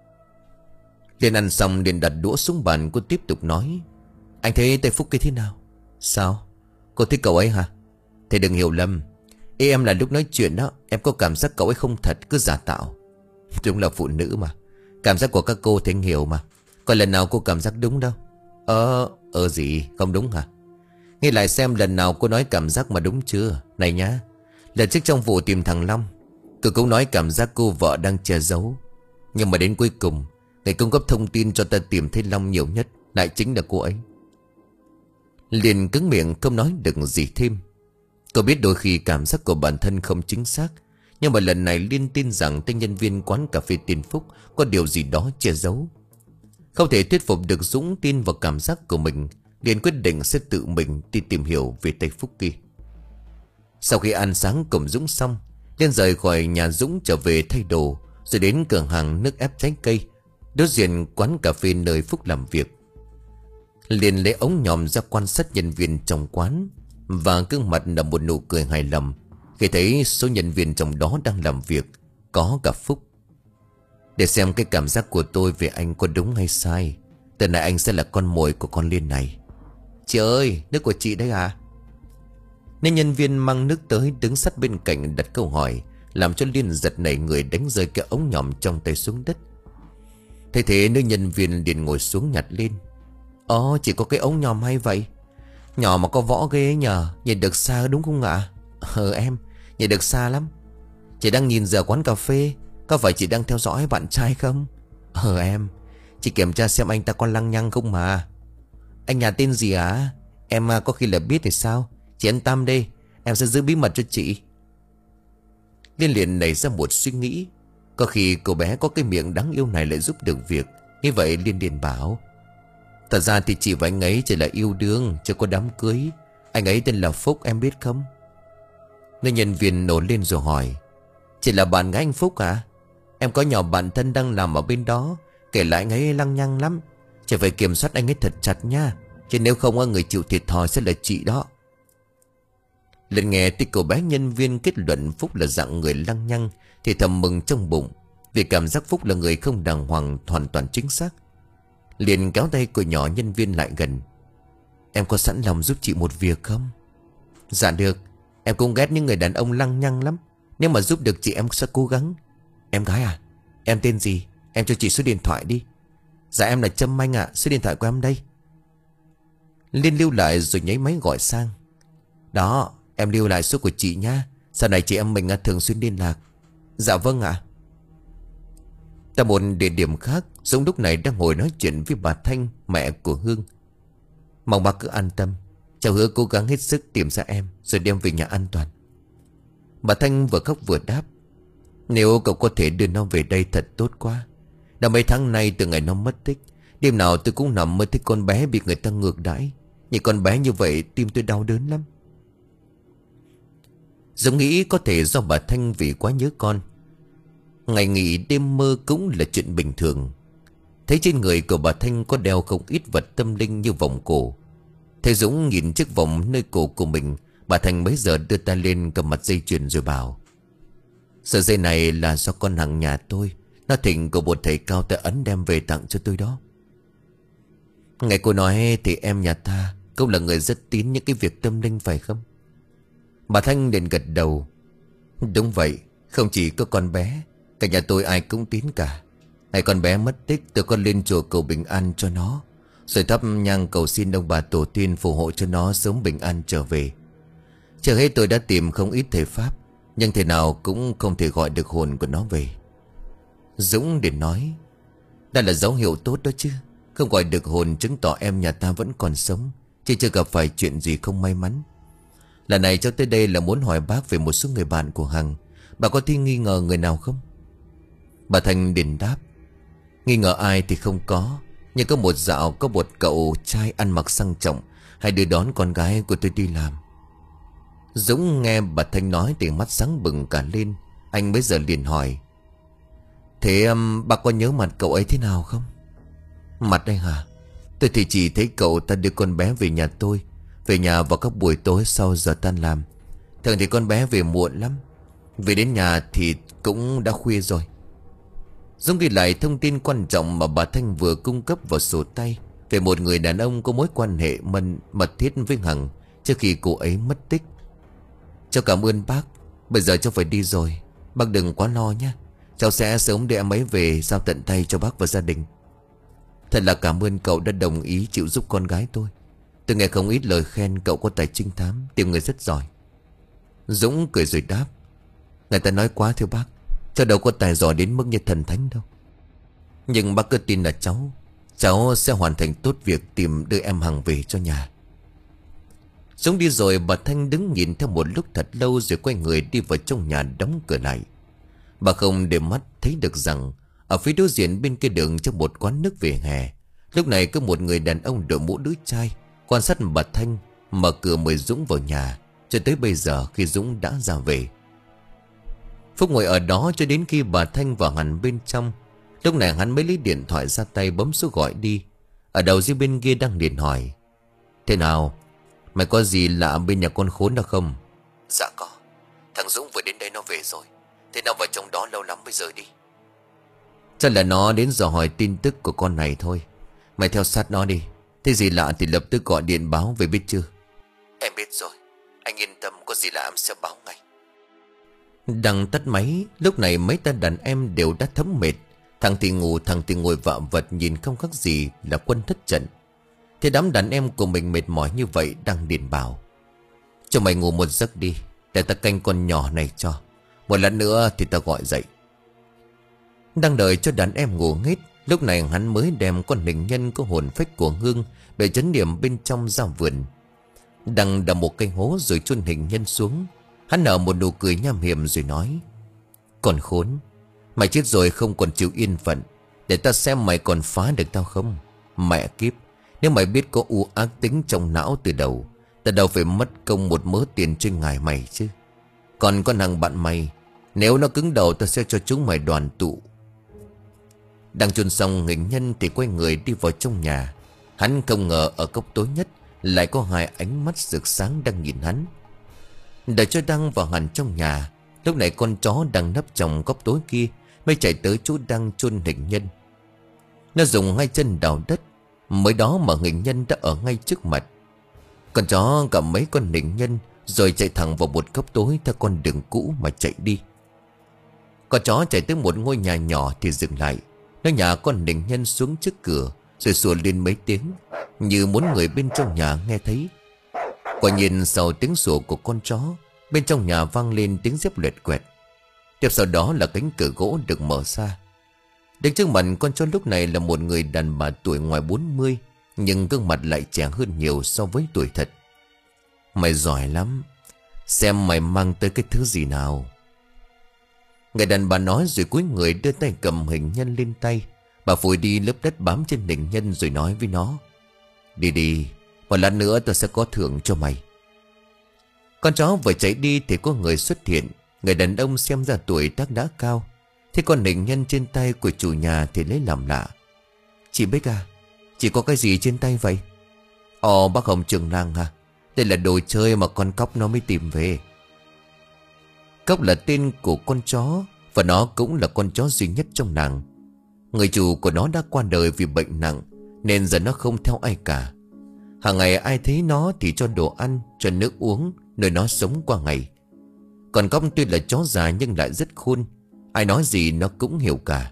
Liên ăn xong liền đặt đũa xuống bàn. Cô tiếp tục nói: Anh thấy tay Phúc kia thế nào? Sao? Cô thích cậu ấy hả? Thầy đừng hiểu lầm. Ý em là lúc nói chuyện đó, em có cảm giác cậu ấy không thật, cứ giả tạo. Đúng là phụ nữ mà. Cảm giác của các cô thì anh hiểu mà. Còn lần nào cô cảm giác đúng đâu. Ờ, ờ gì, không đúng hả? Nghe lại xem lần nào cô nói cảm giác mà đúng chưa. Này nhá, lần trước trong vụ tìm thằng Long, cô cũng nói cảm giác cô vợ đang che giấu. Nhưng mà đến cuối cùng, người cung cấp thông tin cho ta tìm thấy Long nhiều nhất lại chính là cô ấy. Liền cứng miệng không nói được gì thêm. Cô biết đôi khi cảm giác của bản thân không chính xác, nhưng mà lần này Liên tin rằng tên nhân viên quán cà phê Tiên Phúc có điều gì đó che giấu. Không thể thuyết phục được Dũng tin vào cảm giác của mình, Liên quyết định sẽ tự mình đi tìm hiểu về tay Phúc kia. Sau khi ăn sáng cùng Dũng xong, Liên rời khỏi nhà Dũng trở về thay đồ, rồi đến cửa hàng nước ép trái cây đối diện quán cà phê nơi Phúc làm việc. Liên lấy ống nhòm ra quan sát nhân viên trong quán, và gương mặt là một nụ cười hài lòng khi thấy số nhân viên trong đó đang làm việc có cả Phúc. Để xem cái cảm giác của tôi về anh có đúng hay sai, từ nay anh sẽ là con mồi của con Liên này. Chị ơi, nước của chị đấy à? Nên nhân viên mang nước tới đứng sát bên cạnh đặt câu hỏi, làm cho Liên giật nảy người đánh rơi cái ống nhòm trong tay xuống đất. Thế thế nữ nhân viên liền ngồi xuống nhặt lên. Ồ, chỉ có cái ống nhòm hay vậy? Nhỏ mà có võ ghê nhờ. Nhìn được xa đúng không ạ? Ờ em, nhìn được xa lắm. Chị đang nhìn giờ quán cà phê, có phải chị đang theo dõi bạn trai không? Ờ em, chị kiểm tra xem anh ta có lăng nhăng không mà. Anh nhà tên gì à? Em có khi là biết thì sao? Chị yên tâm đi, em sẽ giữ bí mật cho chị. Liên liền nảy ra một suy nghĩ. Có khi cô bé có cái miệng đáng yêu này lại giúp được việc. Như vậy Liên liền bảo: Thật ra thì chị và anh ấy chỉ là yêu đương, chưa có đám cưới. Anh ấy tên là Phúc, em biết không? Nữ nhân viên nổi lên rồi hỏi: Chị là bạn gái anh Phúc à? Em có nhỏ bạn thân đang làm ở bên đó, kể lại anh ấy lăng nhăng lắm. Chị phải kiểm soát anh ấy thật chặt nha, chứ nếu không người chịu thiệt thòi sẽ là chị đó. Lần nghe tí cô bé nhân viên kết luận Phúc là dạng người lăng nhăng thì thầm mừng trong bụng, vì cảm giác Phúc là người không đàng hoàng hoàn toàn chính xác. Liền kéo tay của nhỏ nhân viên lại gần. Em có sẵn lòng giúp chị một việc không? Dạ được. Em cũng ghét những người đàn ông lăng nhăng lắm. Nếu mà giúp được chị em sẽ cố gắng. Em gái à? Em tên gì? Em cho chị số điện thoại đi. Dạ em là Trâm Anh ạ. Số điện thoại của em đây. Liên lưu lại rồi nháy máy gọi sang. Đó, em lưu lại số của chị nha. Sau này chị em mình thường xuyên liên lạc. Dạ vâng ạ. Tại một địa điểm khác, Dũng lúc này đang ngồi nói chuyện với bà Thanh, mẹ của Hương. Mong bác cứ an tâm. Cháu hứa cố gắng hết sức tìm ra em rồi đem về nhà an toàn. Bà Thanh vừa khóc vừa đáp. Nếu cậu có thể đưa nó về đây thật tốt quá. Đã mấy tháng nay từ ngày nó mất tích, đêm nào tôi cũng nằm mơ thấy con bé bị người ta ngược đãi. Nhìn con bé như vậy tim tôi đau đớn lắm. Dũng nghĩ có thể do bà Thanh vì quá nhớ con. Ngày nghỉ đêm mơ cũng là chuyện bình thường. Thấy trên người của bà Thanh có đeo không ít vật tâm linh như vòng cổ. Thấy Dũng nhìn chiếc vòng nơi cổ của mình, bà Thanh bấy giờ đưa tay lên cầm mặt dây chuyền rồi bảo. Sợi dây này là do con hàng nhà tôi. Nó thỉnh của một thầy cao tại Ấn đem về tặng cho tôi đó. Nghe cô nói thì em nhà ta cũng là người rất tín những cái việc tâm linh phải không? Bà Thanh liền gật đầu. Đúng vậy. Không chỉ có con bé, cả nhà tôi ai cũng tín cả. Ngày con bé mất tích, tôi có lên chùa cầu bình an cho nó, rồi thắp nhang cầu xin ông bà tổ tiên phù hộ cho nó sớm bình an trở về. Chưa hết tôi đã tìm không ít thầy pháp, nhưng thế nào cũng không thể gọi được hồn của nó về. Dũng để nói. Đây là dấu hiệu tốt đó chứ. Không gọi được hồn chứng tỏ em nhà ta vẫn còn sống, chứ chưa gặp phải chuyện gì không may mắn. Lần này cháu tới đây là muốn hỏi bác về một số người bạn của Hằng. Bà có thi nghi ngờ người nào không? Bà Thanh đền đáp. Nghi ngờ ai thì không có, nhưng có một dạo có một cậu trai ăn mặc sang trọng hay đưa đón con gái của tôi đi làm. Dũng nghe bà Thanh nói thì mắt sáng bừng cả lên. Anh bây giờ liền hỏi. Thế um, bà có nhớ mặt cậu ấy thế nào không? Mặt đây hả? Tôi thì chỉ thấy cậu ta đưa con bé về nhà tôi, về nhà vào các buổi tối sau giờ tan làm. Thường thì con bé về muộn lắm, về đến nhà thì cũng đã khuya rồi. Dũng ghi lại thông tin quan trọng mà bà Thanh vừa cung cấp vào sổ tay về một người đàn ông có mối quan hệ mật, mật thiết với Hằng trước khi cô ấy mất tích. Cháu cảm ơn bác. Bây giờ cháu phải đi rồi. Bác đừng quá lo nhé. Cháu sẽ sớm đưa em ấy về giao tận tay cho bác và gia đình. Thật là cảm ơn cậu đã đồng ý chịu giúp con gái tôi. Tôi nghe không ít lời khen cậu có tài trinh thám, tìm người rất giỏi. Dũng cười rồi đáp. Người ta nói quá thưa bác. Cháu đâu có tài giỏi đến mức như thần thánh đâu. Nhưng bác cứ tin là cháu Cháu sẽ hoàn thành tốt việc tìm đưa em Hằng về cho nhà. Dũng đi rồi, bà Thanh đứng nhìn theo một lúc thật lâu rồi quay người đi vào trong nhà đóng cửa lại. Bà không để mắt thấy được rằng ở phía đối diện bên kia đường trong một quán nước vỉa hè, lúc này có một người đàn ông đội mũ đứa trai quan sát bà Thanh, mở cửa mời Dũng vào nhà. Cho tới bây giờ khi Dũng đã ra về, Phúc ngồi ở đó cho đến khi bà Thanh vào hẳn bên trong. Lúc này hắn mới lấy điện thoại ra tay bấm số gọi đi. Ở đầu dưới bên kia đang liền hỏi. Thế nào? Mày có gì lạ bên nhà con khốn đó không? Dạ có. Thằng Dũng vừa đến đây nó về rồi. Thế nào vào trong đó lâu lắm bây giờ đi? Chắc là nó đến dò hỏi tin tức của con này thôi. Mày theo sát nó đi. Thế gì lạ thì lập tức gọi điện báo về, biết chưa? Em biết rồi. Anh yên tâm, có gì lạ em sẽ báo ngay. Đằng tắt máy. Lúc này mấy ta đàn em đều đã thấm mệt. Thằng thì ngủ, thằng thì ngồi vạ vật, nhìn không khác gì là quân thất trận. Thế đám đàn em của mình mệt mỏi như vậy đang điện bảo. Cho mày ngủ một giấc đi, để ta canh con nhỏ này cho. Một lát nữa thì ta gọi dậy. Đang đợi cho đàn em ngủ hết, lúc này hắn mới đem con hình nhân có hồn phách của Hương để chấn điểm bên trong ra vườn. Đằng đập một cây hố rồi chôn hình nhân xuống. Hắn nở một nụ cười nham hiểm rồi nói. Còn khốn, mày chết rồi không còn chịu yên phận. Để ta xem mày còn phá được tao không. Mẹ kiếp, nếu mày biết có u ác tính trong não từ đầu, ta đâu phải mất công một mớ tiền trên ngài mày chứ. Còn con hàng bạn mày, nếu nó cứng đầu ta sẽ cho chúng mày đoàn tụ. Đang chôn xong hình nhân thì quay người đi vào trong nhà. Hắn không ngờ ở góc tối nhất lại có hai ánh mắt rực sáng đang nhìn hắn. Đợi cho Đăng vào hẳn trong nhà, lúc này con chó đang nấp trong góc tối kia mới chạy tới chỗ Đăng chôn hình nhân. Nó dùng hai chân đào đất, mới đó mà hình nhân đã ở ngay trước mặt. Con chó cầm mấy con hình nhân rồi chạy thẳng vào một góc tối theo con đường cũ mà chạy đi. Con chó chạy tới một ngôi nhà nhỏ thì dừng lại. Nó nhả con hình nhân xuống trước cửa rồi sủa lên mấy tiếng, như muốn người bên trong nhà nghe thấy. Quả nhiên sau tiếng sủa của con chó, bên trong nhà vang lên tiếng dép lẹt quẹt. Tiếp sau đó là cánh cửa gỗ được mở ra. Đứng trước mặt con chó lúc này là một người đàn bà tuổi ngoài bốn mươi, nhưng gương mặt lại trẻ hơn nhiều so với tuổi thật. Mày giỏi lắm, xem mày mang tới cái thứ gì nào. Người đàn bà nói rồi cúi người đưa tay cầm hình nhân lên tay. Bà phủi đi lớp đất bám trên hình nhân rồi nói với nó: Đi đi, một lát nữa tôi sẽ có thưởng cho mày. Con chó vừa chạy đi thì có người xuất hiện. Người đàn ông xem ra tuổi tác đã cao. Thế con hình nhân trên tay của chủ nhà thì lấy làm lạ. Chị Bích à, chị có cái gì trên tay vậy? Ồ, bác Hồng Trường Làng à, đây là đồ chơi mà con Cóc nó mới tìm về. Cóc là tên của con chó, và nó cũng là con chó duy nhất trong làng. Người chủ của nó đã qua đời vì bệnh nặng, nên giờ nó không theo ai cả. Hàng ngày ai thấy nó thì cho đồ ăn, cho nước uống, nơi nó sống qua ngày. Còn Cóc tuy là chó già nhưng lại rất khôn, ai nói gì nó cũng hiểu cả.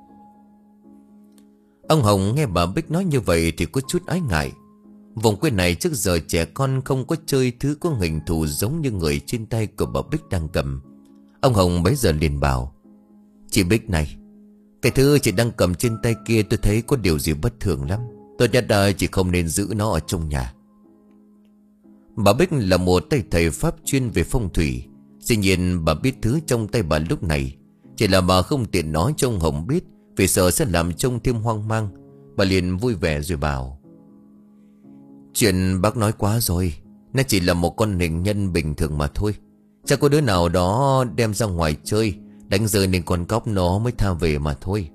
Ông Hồng nghe bà Bích nói như vậy thì có chút ái ngại. Vùng quê này trước giờ trẻ con không có chơi thứ có hình thù giống như người trên tay của bà Bích đang cầm. Ông Hồng bấy giờ liền bảo: Chị Bích này, cái thứ chị đang cầm trên tay kia tôi thấy có điều gì bất thường lắm. Tôi nhất đời chị không nên giữ nó ở trong nhà. Bà Bích là một tay thầy pháp chuyên về phong thủy. Dĩ nhiên bà biết thứ trong tay bà lúc này, chỉ là bà không tiện nói cho ông Hồng biết, vì sợ sẽ làm trông thêm hoang mang. Bà liền vui vẻ rồi bảo: Chuyện bác nói quá rồi, nó chỉ là một con hình nhân bình thường mà thôi. Chắc có đứa nào đó đem ra ngoài chơi, đánh rơi nên con Cóc nó mới tha về mà thôi.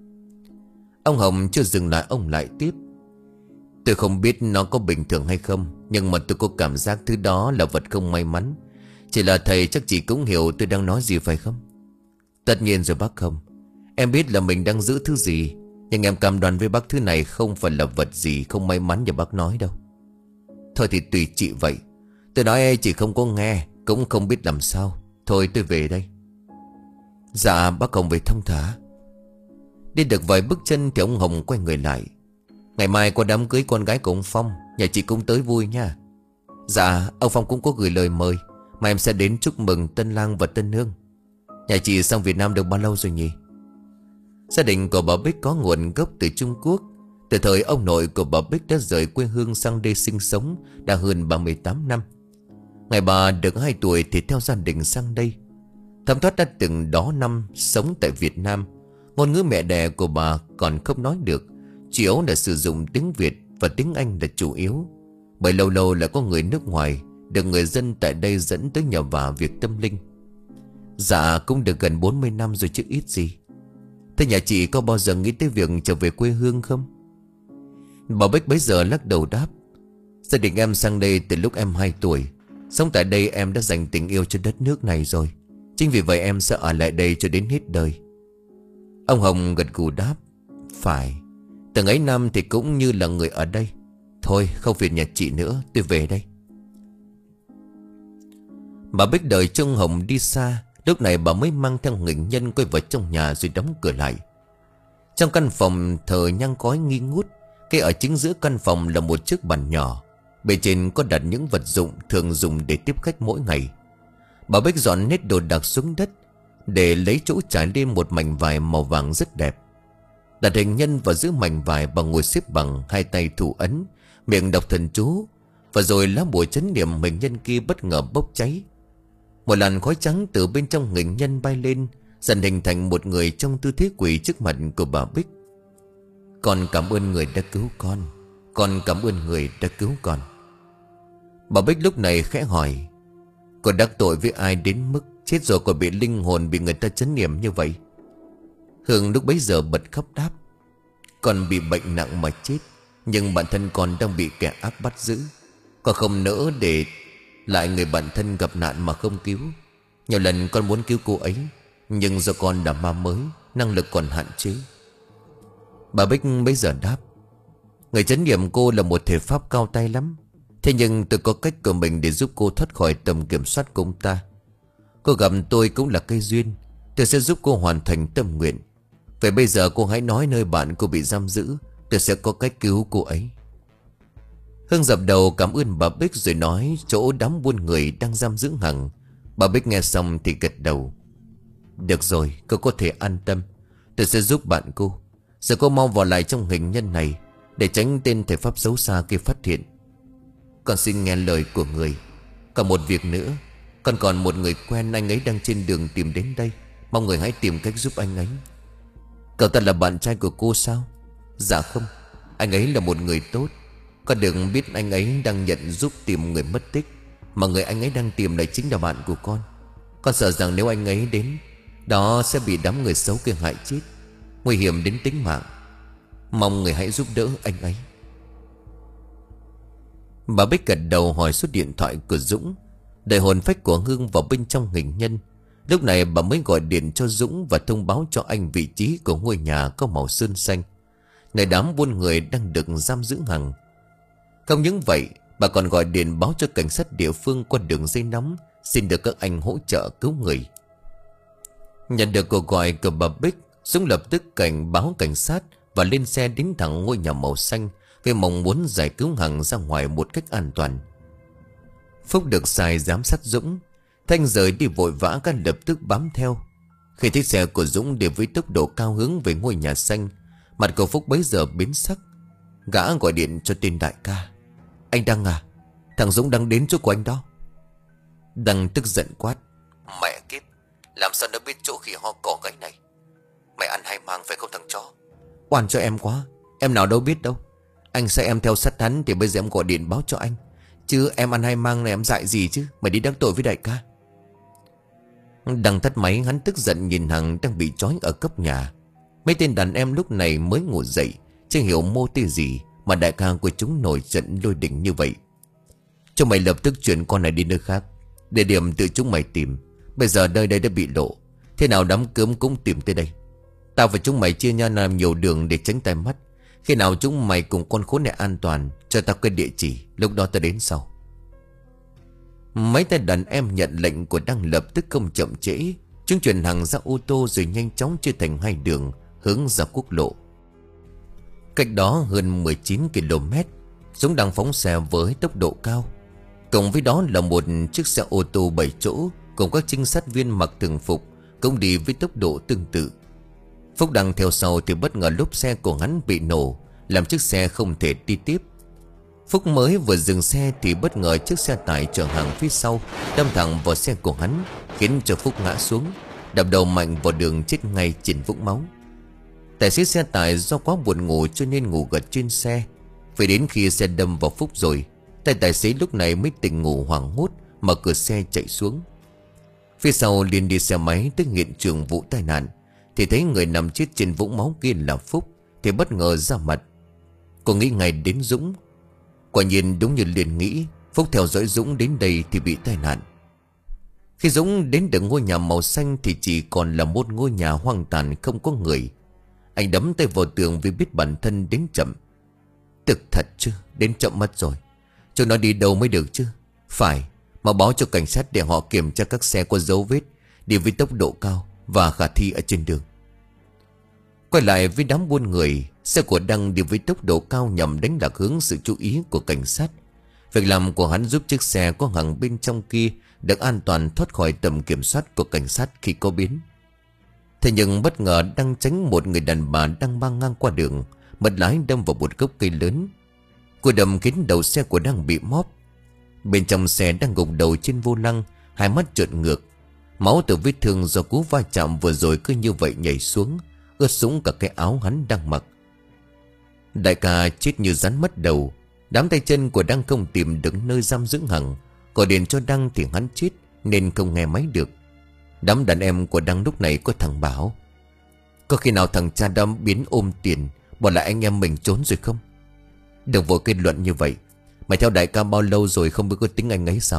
Ông Hồng chưa dừng lại, ông lại tiếp: Tôi không biết nó có bình thường hay không, nhưng mà tôi có cảm giác thứ đó là vật không may mắn. Chỉ là thầy chắc chị cũng hiểu tôi đang nói gì phải không? Tất nhiên rồi bác Hồng. Em biết là mình đang giữ thứ gì, nhưng em cam đoan với bác thứ này không phải là vật gì không may mắn như bác nói đâu. Thôi thì tùy chị vậy. Tôi nói chị không có nghe, cũng không biết làm sao. Thôi tôi về đây. Dạ bác Hồng về thông thả. Đi được vài bước chân thì ông Hồng quay người lại: Ngày mai có đám cưới con gái của ông Phong, nhà chị cũng tới vui nha. Dạ ông Phong cũng có gửi lời mời, mà em sẽ đến chúc mừng tân lang và tân nương. Nhà chị sang Việt Nam được bao lâu rồi nhỉ? Gia đình của bà Bích có nguồn gốc từ Trung Quốc. Từ thời ông nội của bà Bích đã rời quê hương sang đây sinh sống đã hơn ba mươi tám năm. Ngày bà được hai tuổi thì theo gia đình sang đây. Thấm thoát đã từng đó năm sống tại Việt Nam. Ngôn ngữ mẹ đẻ của bà còn không nói được, chủ yếu là sử dụng tiếng Việt và tiếng Anh là chủ yếu. Bởi lâu lâu lại có người nước ngoài được người dân tại đây dẫn tới nhờ vả việc tâm linh. Dạ cũng được gần bốn mươi năm rồi chứ ít gì. Thế nhà chị có bao giờ nghĩ tới việc trở về quê hương không? Bà Bích bấy giờ lắc đầu đáp: Gia đình em sang đây từ lúc em hai tuổi. Sống tại đây em đã dành tình yêu cho đất nước này rồi. Chính vì vậy em sẽ ở lại đây cho đến hết đời. Ông Hồng gật gù đáp: Phải, từng ấy năm thì cũng như là người ở đây. Thôi không phiền nhà chị nữa, tôi về đây. Bà Bích đợi cho ông Hồng đi xa. Lúc này bà mới mang theo hình nhân quay vào trong nhà rồi đóng cửa lại. Trong căn phòng thờ nhang khói nghi ngút. Cái ở chính giữa căn phòng là một chiếc bàn nhỏ. Bề trên có đặt những vật dụng thường dùng để tiếp khách mỗi ngày. Bà Bích dọn hết đồ đạc xuống đất, để lấy chỗ trải lên một mảnh vải màu vàng rất đẹp. Đặt hình nhân vào giữa mảnh vải, bà ngồi xếp bằng, hai tay thủ ấn, miệng đọc thần chú. Và rồi lá bùa trấn niệm hình nhân kia bất ngờ bốc cháy. Một làn khói trắng từ bên trong hình nhân bay lên, dần hình thành một người trong tư thế quỳ trước mặt của bà Bích. Con cảm ơn người đã cứu con. Con cảm ơn người đã cứu con. Bà Bích lúc này khẽ hỏi: Con đắc tội với ai đến mức chết rồi còn bị linh hồn bị người ta trấn niệm như vậy? Hương lúc bấy giờ bật khóc đáp: Con bị bệnh nặng mà chết, nhưng bản thân con đang bị kẻ ác bắt giữ. Con không nỡ để Lại người bạn thân gặp nạn mà không cứu. Nhiều lần con muốn cứu cô ấy, nhưng do con đã ma mới, năng lực còn hạn chế. Bà Bích bây giờ đáp: người trấn nghiệm cô là một thể pháp cao tay lắm. Thế nhưng tôi có cách của mình để giúp cô thoát khỏi tầm kiểm soát của ông ta. Cô gặp tôi cũng là cây duyên. Tôi sẽ giúp cô hoàn thành tâm nguyện. Vậy bây giờ cô hãy nói nơi bạn cô bị giam giữ, tôi sẽ có cách cứu cô ấy. Hương dập đầu cảm ơn bà Bích rồi nói chỗ đám buôn người đang giam giữ Hằng. Bà Bích nghe xong thì gật đầu: được rồi, cô có thể an tâm. Tôi sẽ giúp bạn cô. Giờ cô mau vào lại trong hình nhân này, để tránh tên thể pháp xấu xa kia phát hiện. Con xin nghe lời của người. Còn một việc nữa, con còn một người quen, anh ấy đang trên đường tìm đến đây. Mong người hãy tìm cách giúp anh ấy. Cậu ta là bạn trai của cô sao? Dạ không, anh ấy là một người tốt. Con đừng biết anh ấy đang nhận giúp tìm người mất tích, mà người anh ấy đang tìm lại chính là bạn của con. Con sợ rằng nếu anh ấy đến đó sẽ bị đám người xấu kia hại chết, nguy hiểm đến tính mạng. Mong người hãy giúp đỡ anh ấy. Bà Bích gật đầu hỏi số điện thoại của Dũng. Đợi hồn phách của Hương vào bên trong hình nhân, lúc này bà mới gọi điện cho Dũng và thông báo cho anh vị trí của ngôi nhà có màu sơn xanh, nơi đám buôn người đang được giam giữ Hằng. Không những vậy, bà còn gọi điện báo cho cảnh sát địa phương qua đường dây nóng, xin được các anh hỗ trợ cứu người. Nhận được cuộc gọi của bà Bích, Dũng lập tức cảnh báo cảnh sát và lên xe đến thẳng ngôi nhà màu xanh với mong muốn giải cứu Hằng ra ngoài một cách an toàn. Phúc được xài giám sát Dũng. Thanh rời đi vội vã, các lập tức bám theo. Khi thấy xe của Dũng đi với tốc độ cao hướng về ngôi nhà xanh, mặt của Phúc bấy giờ biến sắc. Gã gọi điện cho tên đại ca: anh Đăng à, thằng Dũng đang đến chỗ của anh đó. Đăng tức giận quát: mẹ kiếp, làm sao nó biết chỗ khỉ ho cỏ gáy này? Mày ăn hay mang phải không thằng chó? Oan cho em quá, em nào đâu biết đâu. Anh sai em theo sát hắn thì bây giờ em gọi điện báo cho anh. Chứ em ăn hay mang này em dại gì chứ? Mày đi đắc tội với đại ca. Đăng tắt máy, hắn tức giận nhìn Hằng đang bị trói ở cấp nhà. Mấy tên đàn em lúc này mới ngủ dậy, chưa hiểu mô tê gì mà đại ca của chúng nổi giận lôi đỉnh như vậy. Cho mày lập tức chuyển con này đi nơi khác, địa điểm tự chúng mày tìm. Bây giờ nơi đây đã bị lộ, thế nào đám cướm cũng tìm tới đây. Tao và chúng mày chia nhau làm nhiều đường để tránh tai mắt. Khi nào chúng mày cùng con khốn này an toàn, cho tao cái địa chỉ, lúc đó tao đến sau. Mấy tay đàn em nhận lệnh của Đăng lập tức không chậm trễ. Chúng chuyển Hằng ra ô tô rồi nhanh chóng chia thành hai đường hướng ra quốc lộ. Cách đó hơn mười chín ki lô mét, Dũng đang phóng xe với tốc độ cao. Cộng với đó là một chiếc xe ô tô bảy chỗ cùng các trinh sát viên mặc thường phục cũng đi với tốc độ tương tự. Phúc đang theo sau thì bất ngờ lốp xe của hắn bị nổ, làm chiếc xe không thể đi tiếp. Phúc mới vừa dừng xe thì bất ngờ chiếc xe tải chở hàng phía sau đâm thẳng vào xe của hắn, khiến cho Phúc ngã xuống, đập đầu mạnh vào đường, chết ngay trên vũng máu. Tài xế xe tải do quá buồn ngủ cho nên ngủ gật trên xe. Phải đến khi xe đâm vào Phúc rồi, tay tài xế lúc này mới tỉnh ngủ hoảng hốt, mở cửa xe chạy xuống. Phía sau liền đi xe máy tới hiện trường vụ tai nạn, thì thấy người nằm chết trên vũng máu kia là Phúc, thì bất ngờ ra mặt. Cô nghĩ ngay đến Dũng. Quả nhiên đúng như liền nghĩ, Phúc theo dõi Dũng đến đây thì bị tai nạn. Khi Dũng đến được ngôi nhà màu xanh thì chỉ còn là một ngôi nhà hoang tàn không có người. Anh đấm tay vào tường vì biết bản thân đến chậm. Thực thật chứ, đến chậm mất rồi. Chúng nó đi đâu mới được chứ? Phải, mà báo cho cảnh sát để họ kiểm tra các xe có dấu vết đi với tốc độ cao và khả thi ở trên đường. Quay lại với đám buôn người, xe của Đăng đi với tốc độ cao nhằm đánh lạc hướng sự chú ý của cảnh sát. Việc làm của hắn giúp chiếc xe có Hằng bên trong kia được an toàn thoát khỏi tầm kiểm soát của cảnh sát khi có biến. Thế nhưng bất ngờ Đăng tránh một người đàn bà đang băng ngang qua đường, mất lái đâm vào một gốc cây lớn. Cú đâm khiến đầu xe của Đăng bị móp. Bên trong xe đang gục đầu trên vô lăng, hai mắt trợn ngược. Máu từ vết thương do cú va chạm vừa rồi cứ như vậy nhảy xuống, ướt sũng cả cái áo hắn đang mặc. Đại ca chết như rắn mất đầu. Đám tay chân của Đăng không tìm được nơi giam giữ Hằng. Gọi điện cho Đăng thì hắn chết nên không nghe máy được. Đám đàn em của Đăng lúc này có thằng bảo: có khi nào thằng cha đâm biến ôm tiền bỏ lại anh em mình trốn rồi không? Đừng vội kết luận như vậy. Mày theo đại ca bao lâu rồi không biết có tính anh ấy sao?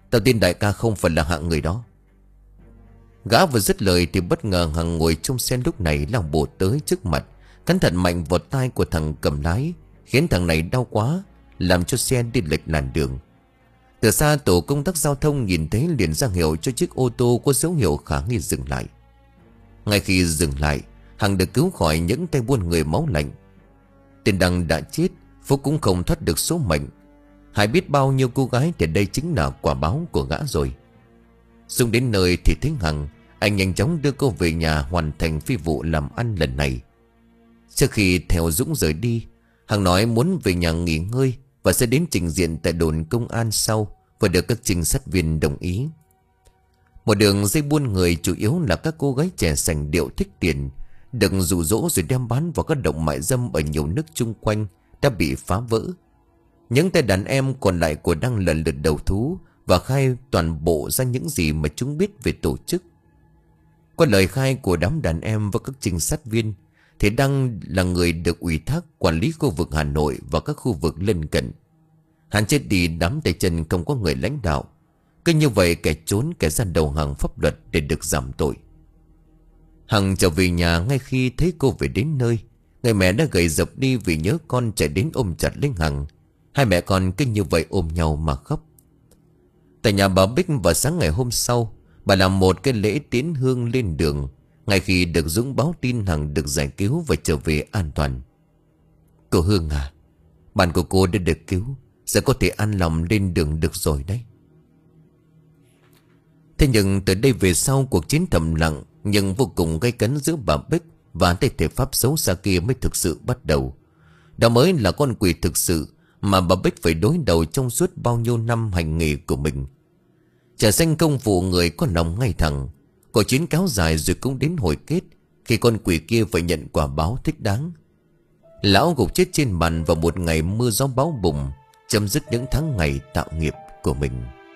Tao tin đại ca không phải là hạng người đó. Gã vừa dứt lời thì bất ngờ Hằng ngồi trong xe lúc này lao bộ tới trước mặt, cắn thật mạnh vào tai của thằng cầm lái, khiến thằng này đau quá, làm cho xe đi lệch làn đường. Từ xa tổ công tác giao thông nhìn thấy liền ra hiệu cho chiếc ô tô có dấu hiệu khả nghi dừng lại. Ngay khi dừng lại, Hằng được cứu khỏi những tay buôn người máu lạnh. Tên Đăng đã chết, Phúc cũng không thoát được số mệnh. Hải biết bao nhiêu cô gái thì đây chính là quả báo của gã rồi. Dũng đến nơi thì thấy Hằng, anh nhanh chóng đưa cô về nhà hoàn thành phi vụ làm ăn lần này. Trước khi theo Dũng rời đi, Hằng nói muốn về nhà nghỉ ngơi và sẽ đến trình diện tại đồn công an sau, và được các trinh sát viên đồng ý. Một đường dây buôn người chủ yếu là các cô gái trẻ sành điệu thích tiền, được dụ dỗ rồi đem bán vào các động mại dâm ở nhiều nước chung quanh đã bị phá vỡ. Những tay đàn em còn lại của Đăng lần lượt đầu thú và khai toàn bộ ra những gì mà chúng biết về tổ chức. Qua lời khai của đám đàn em và các trinh sát viên thì Đăng là người được ủy thác quản lý khu vực Hà Nội và các khu vực lân cận. Hắn chết đi đám tay chân không có người lãnh đạo, cứ như vậy kẻ trốn kẻ ra đầu hàng pháp luật để được giảm tội. Hằng trở về nhà ngay khi thấy cô về đến nơi. Người mẹ đã gầy dập đi vì nhớ con, chạy đến ôm chặt lấy Hằng. Hai mẹ con cứ như vậy ôm nhau mà khóc. Tại nhà bà Bích vào sáng ngày hôm sau, bà làm một cái lễ tiến hương lên đường. Ngay khi được Dũng báo tin Hằng được giải cứu và trở về an toàn. Cô Hương à, bạn của cô đã được cứu, sẽ có thể an lòng lên đường được rồi đấy. Thế nhưng từ đây về sau, cuộc chiến thầm lặng nhưng vô cùng gay cấn giữa bà Bích và tay thể pháp xấu xa kia mới thực sự bắt đầu. Đó mới là con quỷ thực sự mà bà Bích phải đối đầu trong suốt bao nhiêu năm hành nghề của mình. Trả danh công vụ người có lòng ngay thẳng. Cuộc chiến kéo dài rồi cũng đến hồi kết, khi con quỷ kia phải nhận quả báo thích đáng. Lão gục chết trên bàn vào một ngày mưa gió bão bùng, chấm dứt những tháng ngày tạo nghiệp của mình.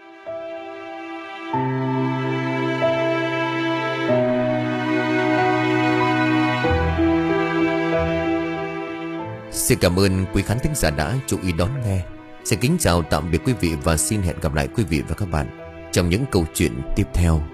Xin cảm ơn quý khán thính giả đã chú ý đón nghe. Xin kính chào tạm biệt quý vị và xin hẹn gặp lại quý vị và các bạn trong những câu chuyện tiếp theo.